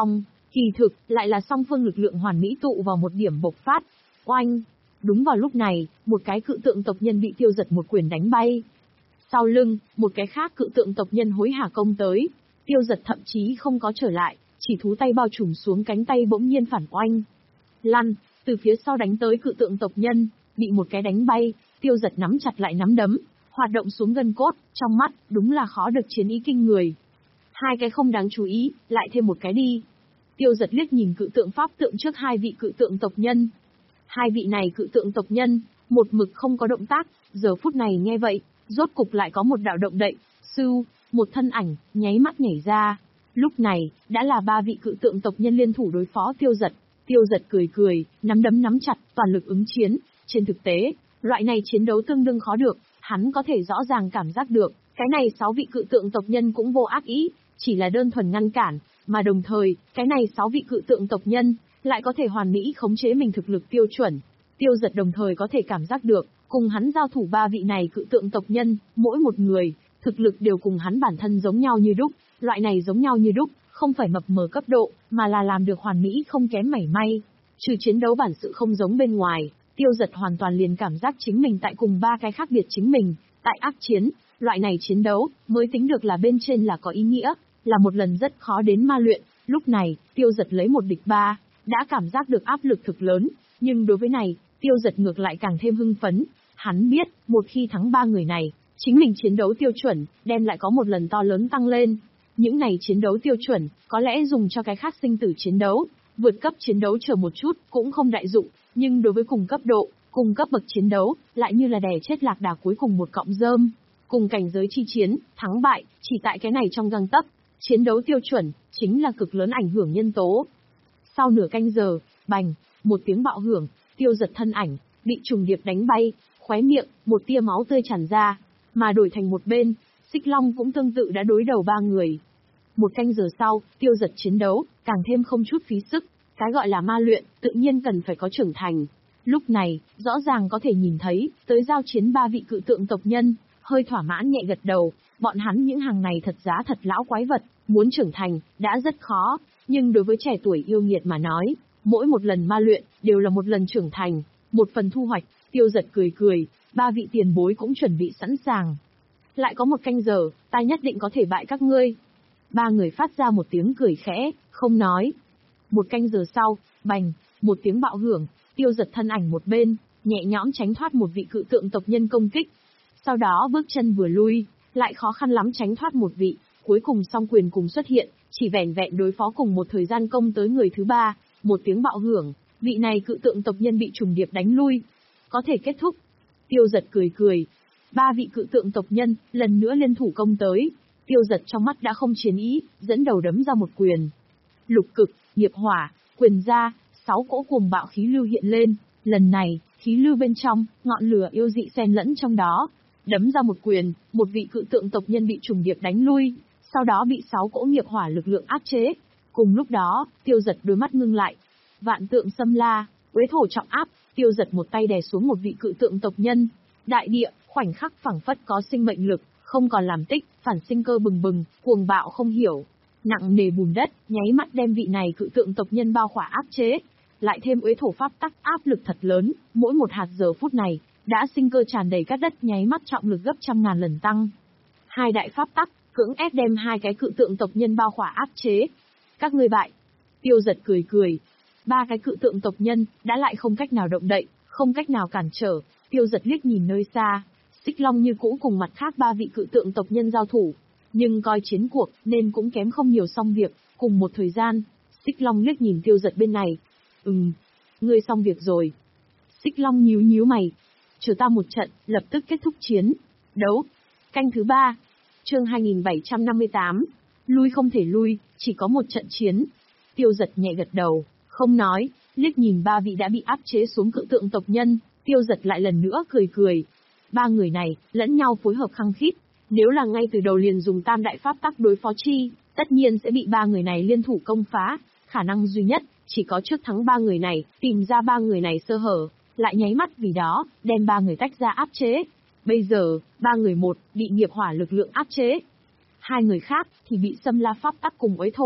Kỳ thực, lại là song phương lực lượng hoàn mỹ tụ vào một điểm bộc phát. Oanh! Đúng vào lúc này, một cái cự tượng tộc nhân bị Tiêu Giật một quyền đánh bay. Sau lưng, một cái khác cự tượng tộc nhân hối hả công tới. Tiêu Giật thậm chí không có trở lại, chỉ thú tay bao trùm xuống cánh tay bỗng nhiên phản oanh. Lăn, từ phía sau đánh tới cự tượng tộc nhân, bị một cái đánh bay, Tiêu Giật nắm chặt lại nắm đấm, hoạt động xuống gân cốt, trong mắt, đúng là khó được chiến ý kinh người. Hai cái không đáng chú ý, lại thêm một cái đi. Tiêu Giật liếc nhìn cự tượng pháp tượng trước hai vị cự tượng tộc nhân. Hai vị này cự tượng tộc nhân, một mực không có động tác, giờ phút này nghe vậy, rốt cục lại có một đạo động đậy, sưu, một thân ảnh, nháy mắt nhảy ra. Lúc này, đã là ba vị cự tượng tộc nhân liên thủ đối phó Tiêu Giật. Tiêu Giật cười cười, nắm đấm nắm chặt, toàn lực ứng chiến. Trên thực tế, loại này chiến đấu tương đương khó được, hắn có thể rõ ràng cảm giác được, cái này sáu vị cự tượng tộc nhân cũng vô ác ý, chỉ là đơn thuần ngăn cản, mà đồng thời, cái này sáu vị cự tượng tộc nhân lại có thể hoàn mỹ khống chế mình thực lực tiêu chuẩn. Tiêu Giật đồng thời có thể cảm giác được, cùng hắn giao thủ ba vị này cự tượng tộc nhân, mỗi một người, thực lực đều cùng hắn bản thân giống nhau như đúc, loại này giống nhau như đúc, không phải mập mờ cấp độ, mà là làm được hoàn mỹ không kém mảy may. Trừ chiến đấu bản sự không giống bên ngoài, Tiêu Giật hoàn toàn liền cảm giác chính mình tại cùng ba cái khác biệt chính mình, tại ác chiến, loại này chiến đấu, mới tính được là bên trên là có ý nghĩa, là một lần rất khó đến ma luyện. Lúc này, Tiêu Giật lấy một địch ba, đã cảm giác được áp lực thực lớn, nhưng đối với này, Tiêu Giật ngược lại càng thêm hưng phấn. Hắn biết, một khi thắng ba người này, chính mình chiến đấu tiêu chuẩn, đem lại có một lần to lớn tăng lên. Những này chiến đấu tiêu chuẩn, có lẽ dùng cho cái khác sinh tử chiến đấu, vượt cấp chiến đấu chờ một chút, cũng không đại dụng, nhưng đối với cùng cấp độ, cùng cấp bậc chiến đấu, lại như là đè chết lạc đà cuối cùng một cọng rơm. Cùng cảnh giới chi chiến, thắng bại, chỉ tại cái này trong gang tấc. Chiến đấu tiêu chuẩn, chính là cực lớn ảnh hưởng nhân tố. Sau nửa canh giờ, bành, một tiếng bạo hưởng, Tiêu Giật thân ảnh, bị trùng điệp đánh bay, khóe miệng, một tia máu tươi tràn ra, mà đổi thành một bên, Xích Long cũng tương tự đã đối đầu ba người. Một canh giờ sau, Tiêu Giật chiến đấu, càng thêm không chút phí sức, cái gọi là ma luyện, tự nhiên cần phải có trưởng thành. Lúc này, rõ ràng có thể nhìn thấy, tới giao chiến ba vị cự tượng tộc nhân, hơi thỏa mãn nhẹ gật đầu, bọn hắn những hàng này thật giá thật lão quái vật, muốn trưởng thành, đã rất khó, nhưng đối với trẻ tuổi yêu nghiệt mà nói, mỗi một lần ma luyện, đều là một lần trưởng thành, một phần thu hoạch. Tiêu Giật cười cười, ba vị tiền bối cũng chuẩn bị sẵn sàng. Lại có một canh giờ, ta nhất định có thể bại các ngươi. Ba người phát ra một tiếng cười khẽ, không nói. Một canh giờ sau, bành, một tiếng bạo hưởng, Tiêu Giật thân ảnh một bên, nhẹ nhõm tránh thoát một vị cự tượng tộc nhân công kích. Sau đó bước chân vừa lui, lại khó khăn lắm tránh thoát một vị, cuối cùng song quyền cùng xuất hiện, chỉ vẻn vẹn đối phó cùng một thời gian công tới người thứ ba, một tiếng bạo hưởng, vị này cự tượng tộc nhân bị trùng điệp đánh lui. Có thể kết thúc. Tiêu Giật cười cười. Ba vị cự tượng tộc nhân, lần nữa liên thủ công tới. Tiêu Giật trong mắt đã không chiến ý, dẫn đầu đấm ra một quyền. Lục cực, nghiệp hỏa, quyền ra, sáu cỗ cuồng bạo khí lưu hiện lên. Lần này, khí lưu bên trong, ngọn lửa yêu dị xen lẫn trong đó. Đấm ra một quyền, một vị cự tượng tộc nhân bị trùng điệp đánh lui, sau đó bị sáu cỗ nghiệp hỏa lực lượng áp chế. Cùng lúc đó, Tiêu Giật đôi mắt ngưng lại. Vạn tượng xâm la, uế thổ trọng áp, Tiêu Giật một tay đè xuống một vị cự tượng tộc nhân. Đại địa, khoảnh khắc phẳng phất có sinh mệnh lực, không còn làm tích, phản sinh cơ bừng bừng, cuồng bạo không hiểu. Nặng nề bùn đất, nháy mắt đem vị này cự tượng tộc nhân bao khỏa áp chế. Lại thêm uế thổ pháp tắc áp lực thật lớn, mỗi một hạt giờ phút này, đã sinh cơ tràn đầy các đất nháy mắt trọng lực gấp trăm ngàn lần tăng. Hai đại pháp tắc, cưỡng ép đem hai cái cự tượng tộc nhân bao khỏa áp chế. Các ngươi bại. Tiêu Giật cười cười. Ba cái cự tượng tộc nhân, đã lại không cách nào động đậy, không cách nào cản trở. Tiêu Giật liếc nhìn nơi xa, Xích Long như cũ cùng mặt khác ba vị cự tượng tộc nhân giao thủ. Nhưng coi chiến cuộc, nên cũng kém không nhiều xong việc, cùng một thời gian. Xích Long liếc nhìn Tiêu Giật bên này. Ừm, ngươi xong việc rồi. Xích Long nhíu nhíu mày. Chờ ta một trận, lập tức kết thúc chiến. Đấu. Canh thứ ba. Chương hai nghìn bảy trăm năm mươi tám. Lui không thể lui, chỉ có một trận chiến. Tiêu Giật nhẹ gật đầu, không nói, liếc nhìn ba vị đã bị áp chế xuống cự tượng tộc nhân, Tiêu Giật lại lần nữa cười cười. Ba người này, lẫn nhau phối hợp khăng khít. Nếu là ngay từ đầu liền dùng tam đại pháp tắc đối phó chi, tất nhiên sẽ bị ba người này liên thủ công phá. Khả năng duy nhất, chỉ có trước thắng ba người này, tìm ra ba người này sơ hở, lại nháy mắt vì đó, đem ba người tách ra áp chế. Bây giờ, ba người một, bị nghiệp hỏa lực lượng áp chế. Hai người khác, thì bị xâm la pháp tắc cùng uế thổ.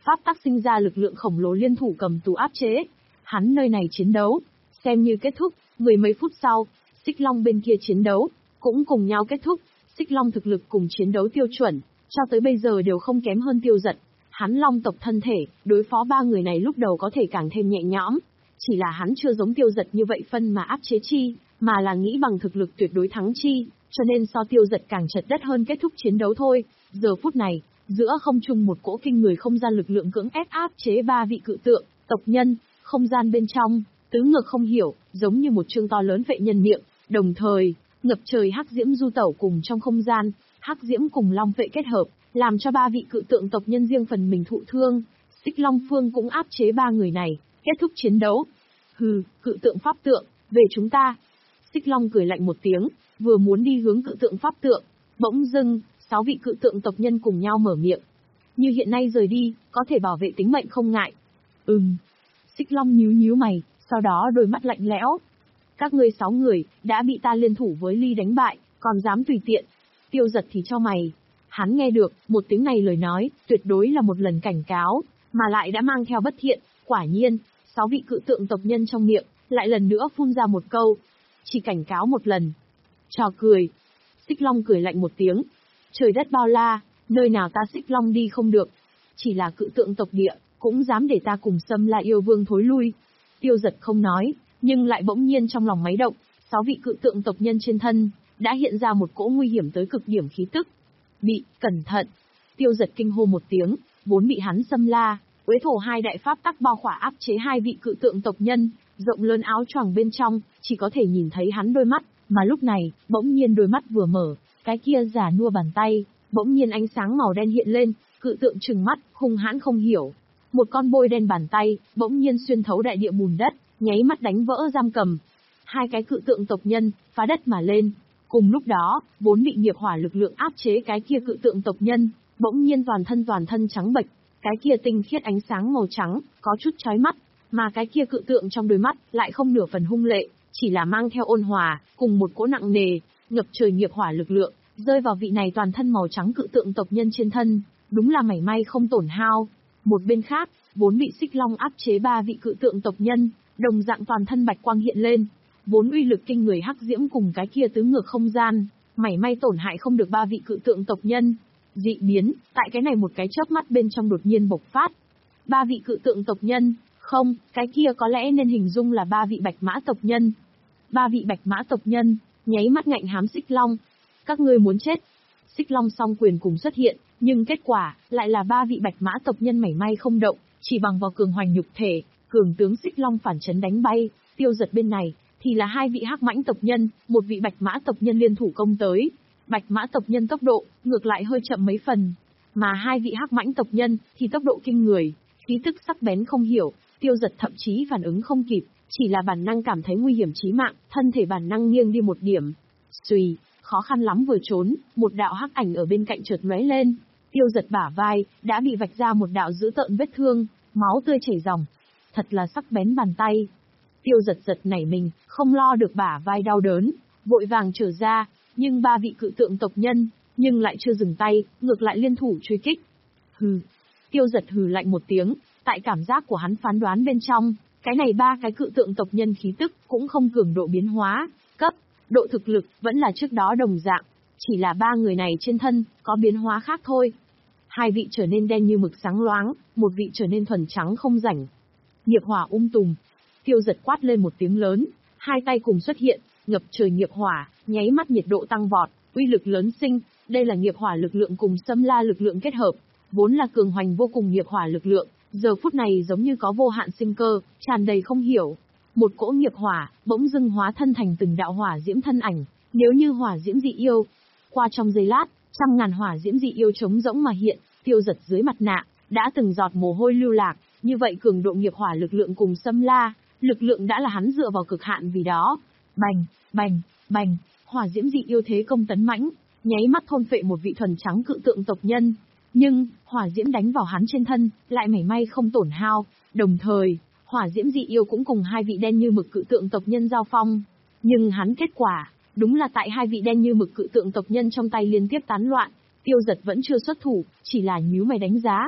pháp tắc sinh ra lực lượng khổng lồ liên thủ cầm tù áp chế. Hắn nơi này chiến đấu, xem như kết thúc, mười mấy phút sau, Xích Long bên kia chiến đấu, cũng cùng nhau kết thúc. Xích Long thực lực cùng chiến đấu tiêu chuẩn, cho tới bây giờ đều không kém hơn Tiêu Dật. Hắn Long tộc thân thể, đối phó ba người này lúc đầu có thể càng thêm nhẹ nhõm. Chỉ là hắn chưa giống Tiêu Dật như vậy phân mà áp chế chi, mà là nghĩ bằng thực lực tuyệt đối thắng chi, cho nên so Tiêu Dật càng chật đất hơn kết thúc chiến đấu thôi. Giờ phút này, giữa không trung một cỗ kinh người không gian lực lượng cưỡng ép áp chế ba vị cự tượng, tộc nhân, không gian bên trong, tứ ngược không hiểu, giống như một chương to lớn vệ nhân miệng, đồng thời, ngập trời hắc diễm du tẩu cùng trong không gian, hắc diễm cùng long vệ kết hợp, làm cho ba vị cự tượng tộc nhân riêng phần mình thụ thương. Xích Long Phương cũng áp chế ba người này, kết thúc chiến đấu. Hừ, cự tượng pháp tượng, về chúng ta. Xích Long cười lạnh một tiếng, vừa muốn đi hướng cự tượng pháp tượng, bỗng dưng, sáu vị cự tượng tộc nhân cùng nhau mở miệng. Như hiện nay rời đi, có thể bảo vệ tính mệnh không ngại. Ừm. Xích Long nhíu nhíu mày, sau đó đôi mắt lạnh lẽo. Các ngươi sáu người, đã bị ta liên thủ với Ly đánh bại, còn dám tùy tiện. Tiêu Dật thì cho mày. Hắn nghe được, một tiếng này lời nói, tuyệt đối là một lần cảnh cáo, mà lại đã mang theo bất thiện. Quả nhiên, sáu vị cự tượng tộc nhân trong miệng, lại lần nữa phun ra một câu. Chỉ cảnh cáo một lần. Trò cười. Xích Long cười lạnh một tiếng. Trời đất bao la, nơi nào ta Xích Long đi không được. Chỉ là cự tượng tộc địa, cũng dám để ta cùng Xâm La yêu vương thối lui. Tiêu Dật không nói, nhưng lại bỗng nhiên trong lòng máy động, sáu vị cự tượng tộc nhân trên thân, đã hiện ra một cỗ nguy hiểm tới cực điểm khí tức. Bị, cẩn thận. Tiêu Dật kinh hô một tiếng, vốn bị hắn Xâm La, Uế Thổ hai đại pháp tắc bao khỏa áp chế hai vị cự tượng tộc nhân, rộng lớn áo choàng bên trong, chỉ có thể nhìn thấy hắn đôi mắt, mà lúc này, bỗng nhiên đôi mắt vừa mở, cái kia giả nua bàn tay, bỗng nhiên ánh sáng màu đen hiện lên, cự tượng trừng mắt, hung hãn không hiểu. Một con bôi đen bàn tay, bỗng nhiên xuyên thấu đại địa bùn đất, nháy mắt đánh vỡ giam cầm. Hai cái cự tượng tộc nhân, phá đất mà lên. Cùng lúc đó, vốn bị nghiệp hỏa lực lượng áp chế cái kia cự tượng tộc nhân, bỗng nhiên toàn thân toàn thân trắng bệch, cái kia tinh khiết ánh sáng màu trắng, có chút chói mắt, mà cái kia cự tượng trong đôi mắt, lại không nửa phần hung lệ, chỉ là mang theo ôn hòa, cùng một cỗ nặng nề, ngập trời nghiệp hỏa lực lượng, rơi vào vị này toàn thân màu trắng cự tượng tộc nhân trên thân, đúng là mảy may không tổn hao. Một bên khác, vốn bị Xích Long áp chế ba vị cự tượng tộc nhân, đồng dạng toàn thân bạch quang hiện lên, vốn uy lực kinh người hắc diễm cùng cái kia tứ ngược không gian, mảy may tổn hại không được ba vị cự tượng tộc nhân. Dị biến, tại cái này một cái chớp mắt bên trong đột nhiên bộc phát. Ba vị cự tượng tộc nhân, không, cái kia có lẽ nên hình dung là ba vị bạch mã tộc nhân. Ba vị bạch mã tộc nhân, nháy mắt ngạnh hám Xích Long. Các ngươi muốn chết. Xích Long song quyền cùng xuất hiện, nhưng kết quả, lại là ba vị bạch mã tộc nhân mảy may không động, chỉ bằng vào cường hoành nhục thể, cường tướng Xích Long phản chấn đánh bay. Tiêu Dật bên này, thì là hai vị hắc mãnh tộc nhân, một vị bạch mã tộc nhân liên thủ công tới. Bạch mã tộc nhân tốc độ, ngược lại hơi chậm mấy phần. Mà hai vị hắc mãnh tộc nhân, thì tốc độ kinh người, khí tức sắc bén không hiểu, Tiêu Dật thậm chí phản ứng không kịp, chỉ là bản năng cảm thấy nguy hiểm chí mạng, thân thể bản năng nghiêng đi một điểm. Xùy, khó khăn lắm vừa trốn, một đạo hắc ảnh ở bên cạnh chợt lóe lên. Tiêu Dật bả vai, đã bị vạch ra một đạo dữ tợn vết thương, máu tươi chảy ròng. Thật là sắc bén bàn tay. Tiêu Dật giật nảy mình, không lo được bả vai đau đớn, vội vàng trở ra, nhưng ba vị cự tượng tộc nhân, nhưng lại chưa dừng tay, ngược lại liên thủ truy kích. Hừ. Tiêu Dật hừ lạnh một tiếng, tại cảm giác của hắn phán đoán bên trong, cái này ba cái cự tượng tộc nhân khí tức cũng không cường độ biến hóa, cấp, độ thực lực vẫn là trước đó đồng dạng, chỉ là ba người này trên thân có biến hóa khác thôi. Hai vị trở nên đen như mực sáng loáng, một vị trở nên thuần trắng không rảnh. Nghiệp hỏa um tùm. Tiêu Dật quát lên một tiếng lớn, hai tay cùng xuất hiện, ngập trời nghiệp hỏa, nháy mắt nhiệt độ tăng vọt, uy lực lớn sinh, đây là nghiệp hỏa lực lượng cùng Xâm La lực lượng kết hợp, vốn là cường hoành vô cùng nghiệp hỏa lực lượng, giờ phút này giống như có vô hạn sinh cơ, tràn đầy không hiểu. Một cỗ nghiệp hỏa, bỗng dưng hóa thân thành từng đạo hỏa diễm thân ảnh, nếu như hỏa diễm dị yêu. Qua trong giây lát, trăm ngàn hỏa diễm dị yêu trống rỗng mà hiện, Tiêu Dật dưới mặt nạ, đã từng giọt mồ hôi lưu lạc, như vậy cường độ nghiệp hỏa lực lượng cùng Xâm La, lực lượng đã là hắn dựa vào cực hạn vì đó. Bành, bành, bành, hỏa diễm dị yêu thế công tấn mãnh, nháy mắt thôn phệ một vị thuần trắng cự tượng tộc nhân. Nhưng, hỏa diễm đánh vào hắn trên thân, lại mảy may không tổn hao, đồng thời, hỏa diễm dị yêu cũng cùng hai vị đen như mực cự tượng tộc nhân giao phong. Nhưng hắn kết quả, đúng là tại hai vị đen như mực cự tượng tộc nhân trong tay liên tiếp tán loạn, Tiêu Dật vẫn chưa xuất thủ, chỉ là nhíu mày đánh giá.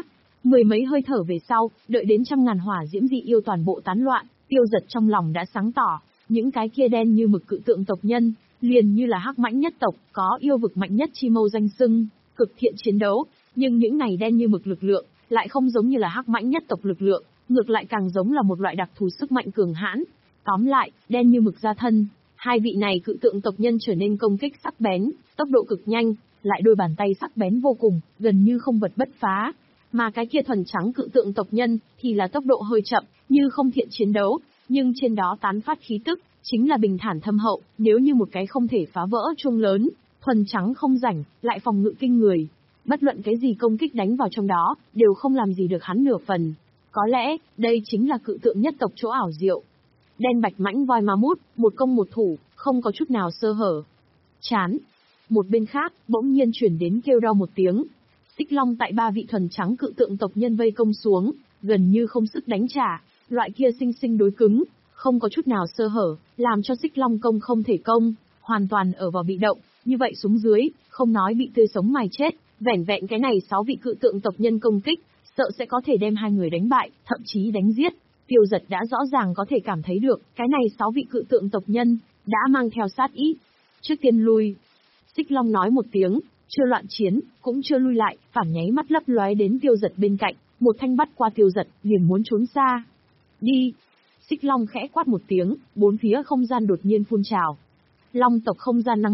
Mười mấy hơi thở về sau, đợi đến trăm ngàn hỏa diễm dị yêu toàn bộ tán loạn, Tiêu Giật trong lòng đã sáng tỏ, những cái kia đen như mực cự tượng tộc nhân, liền như là hắc mãnh nhất tộc, có yêu vực mạnh nhất chi mâu danh xưng, cực thiện chiến đấu, nhưng những này đen như mực lực lượng, lại không giống như là hắc mãnh nhất tộc lực lượng, ngược lại càng giống là một loại đặc thù sức mạnh cường hãn. Tóm lại, đen như mực ra thân, hai vị này cự tượng tộc nhân trở nên công kích sắc bén, tốc độ cực nhanh, lại đôi bàn tay sắc bén vô cùng, gần như không vật bất phá. Mà cái kia thuần trắng cự tượng tộc nhân thì là tốc độ hơi chậm, như không thiện chiến đấu, nhưng trên đó tán phát khí tức chính là bình thản thâm hậu, nếu như một cái không thể phá vỡ chuông lớn, thuần trắng không rảnh, lại phòng ngự kinh người. Bất luận cái gì công kích đánh vào trong đó, đều không làm gì được hắn nửa phần. Có lẽ, đây chính là cự tượng nhất tộc chỗ ảo diệu. Đen bạch mãnh voi ma mút, một công một thủ, không có chút nào sơ hở. Chán. Một bên khác, bỗng nhiên chuyển đến kêu đau một tiếng. Xích Long tại ba vị thuần trắng cự tượng tộc nhân vây công xuống, gần như không sức đánh trả, loại kia sinh sinh đối cứng, không có chút nào sơ hở, làm cho Xích Long công không thể công, hoàn toàn ở vào bị động, như vậy xuống dưới, không nói bị tươi sống mài chết, vẻn vẹn cái này sáu vị cự tượng tộc nhân công kích, sợ sẽ có thể đem hai người đánh bại, thậm chí đánh giết. Tiêu Giật đã rõ ràng có thể cảm thấy được, cái này sáu vị cự tượng tộc nhân đã mang theo sát ý. Trước tiên lui. Xích Long nói một tiếng, chưa loạn chiến, cũng chưa lui lại, phản nháy mắt lấp lóe đến Tiêu Giật bên cạnh, một thanh bắt qua Tiêu Giật, liền muốn trốn xa. Đi. Xích Long khẽ quát một tiếng, bốn phía không gian đột nhiên phun trào. Long tộc không gian năng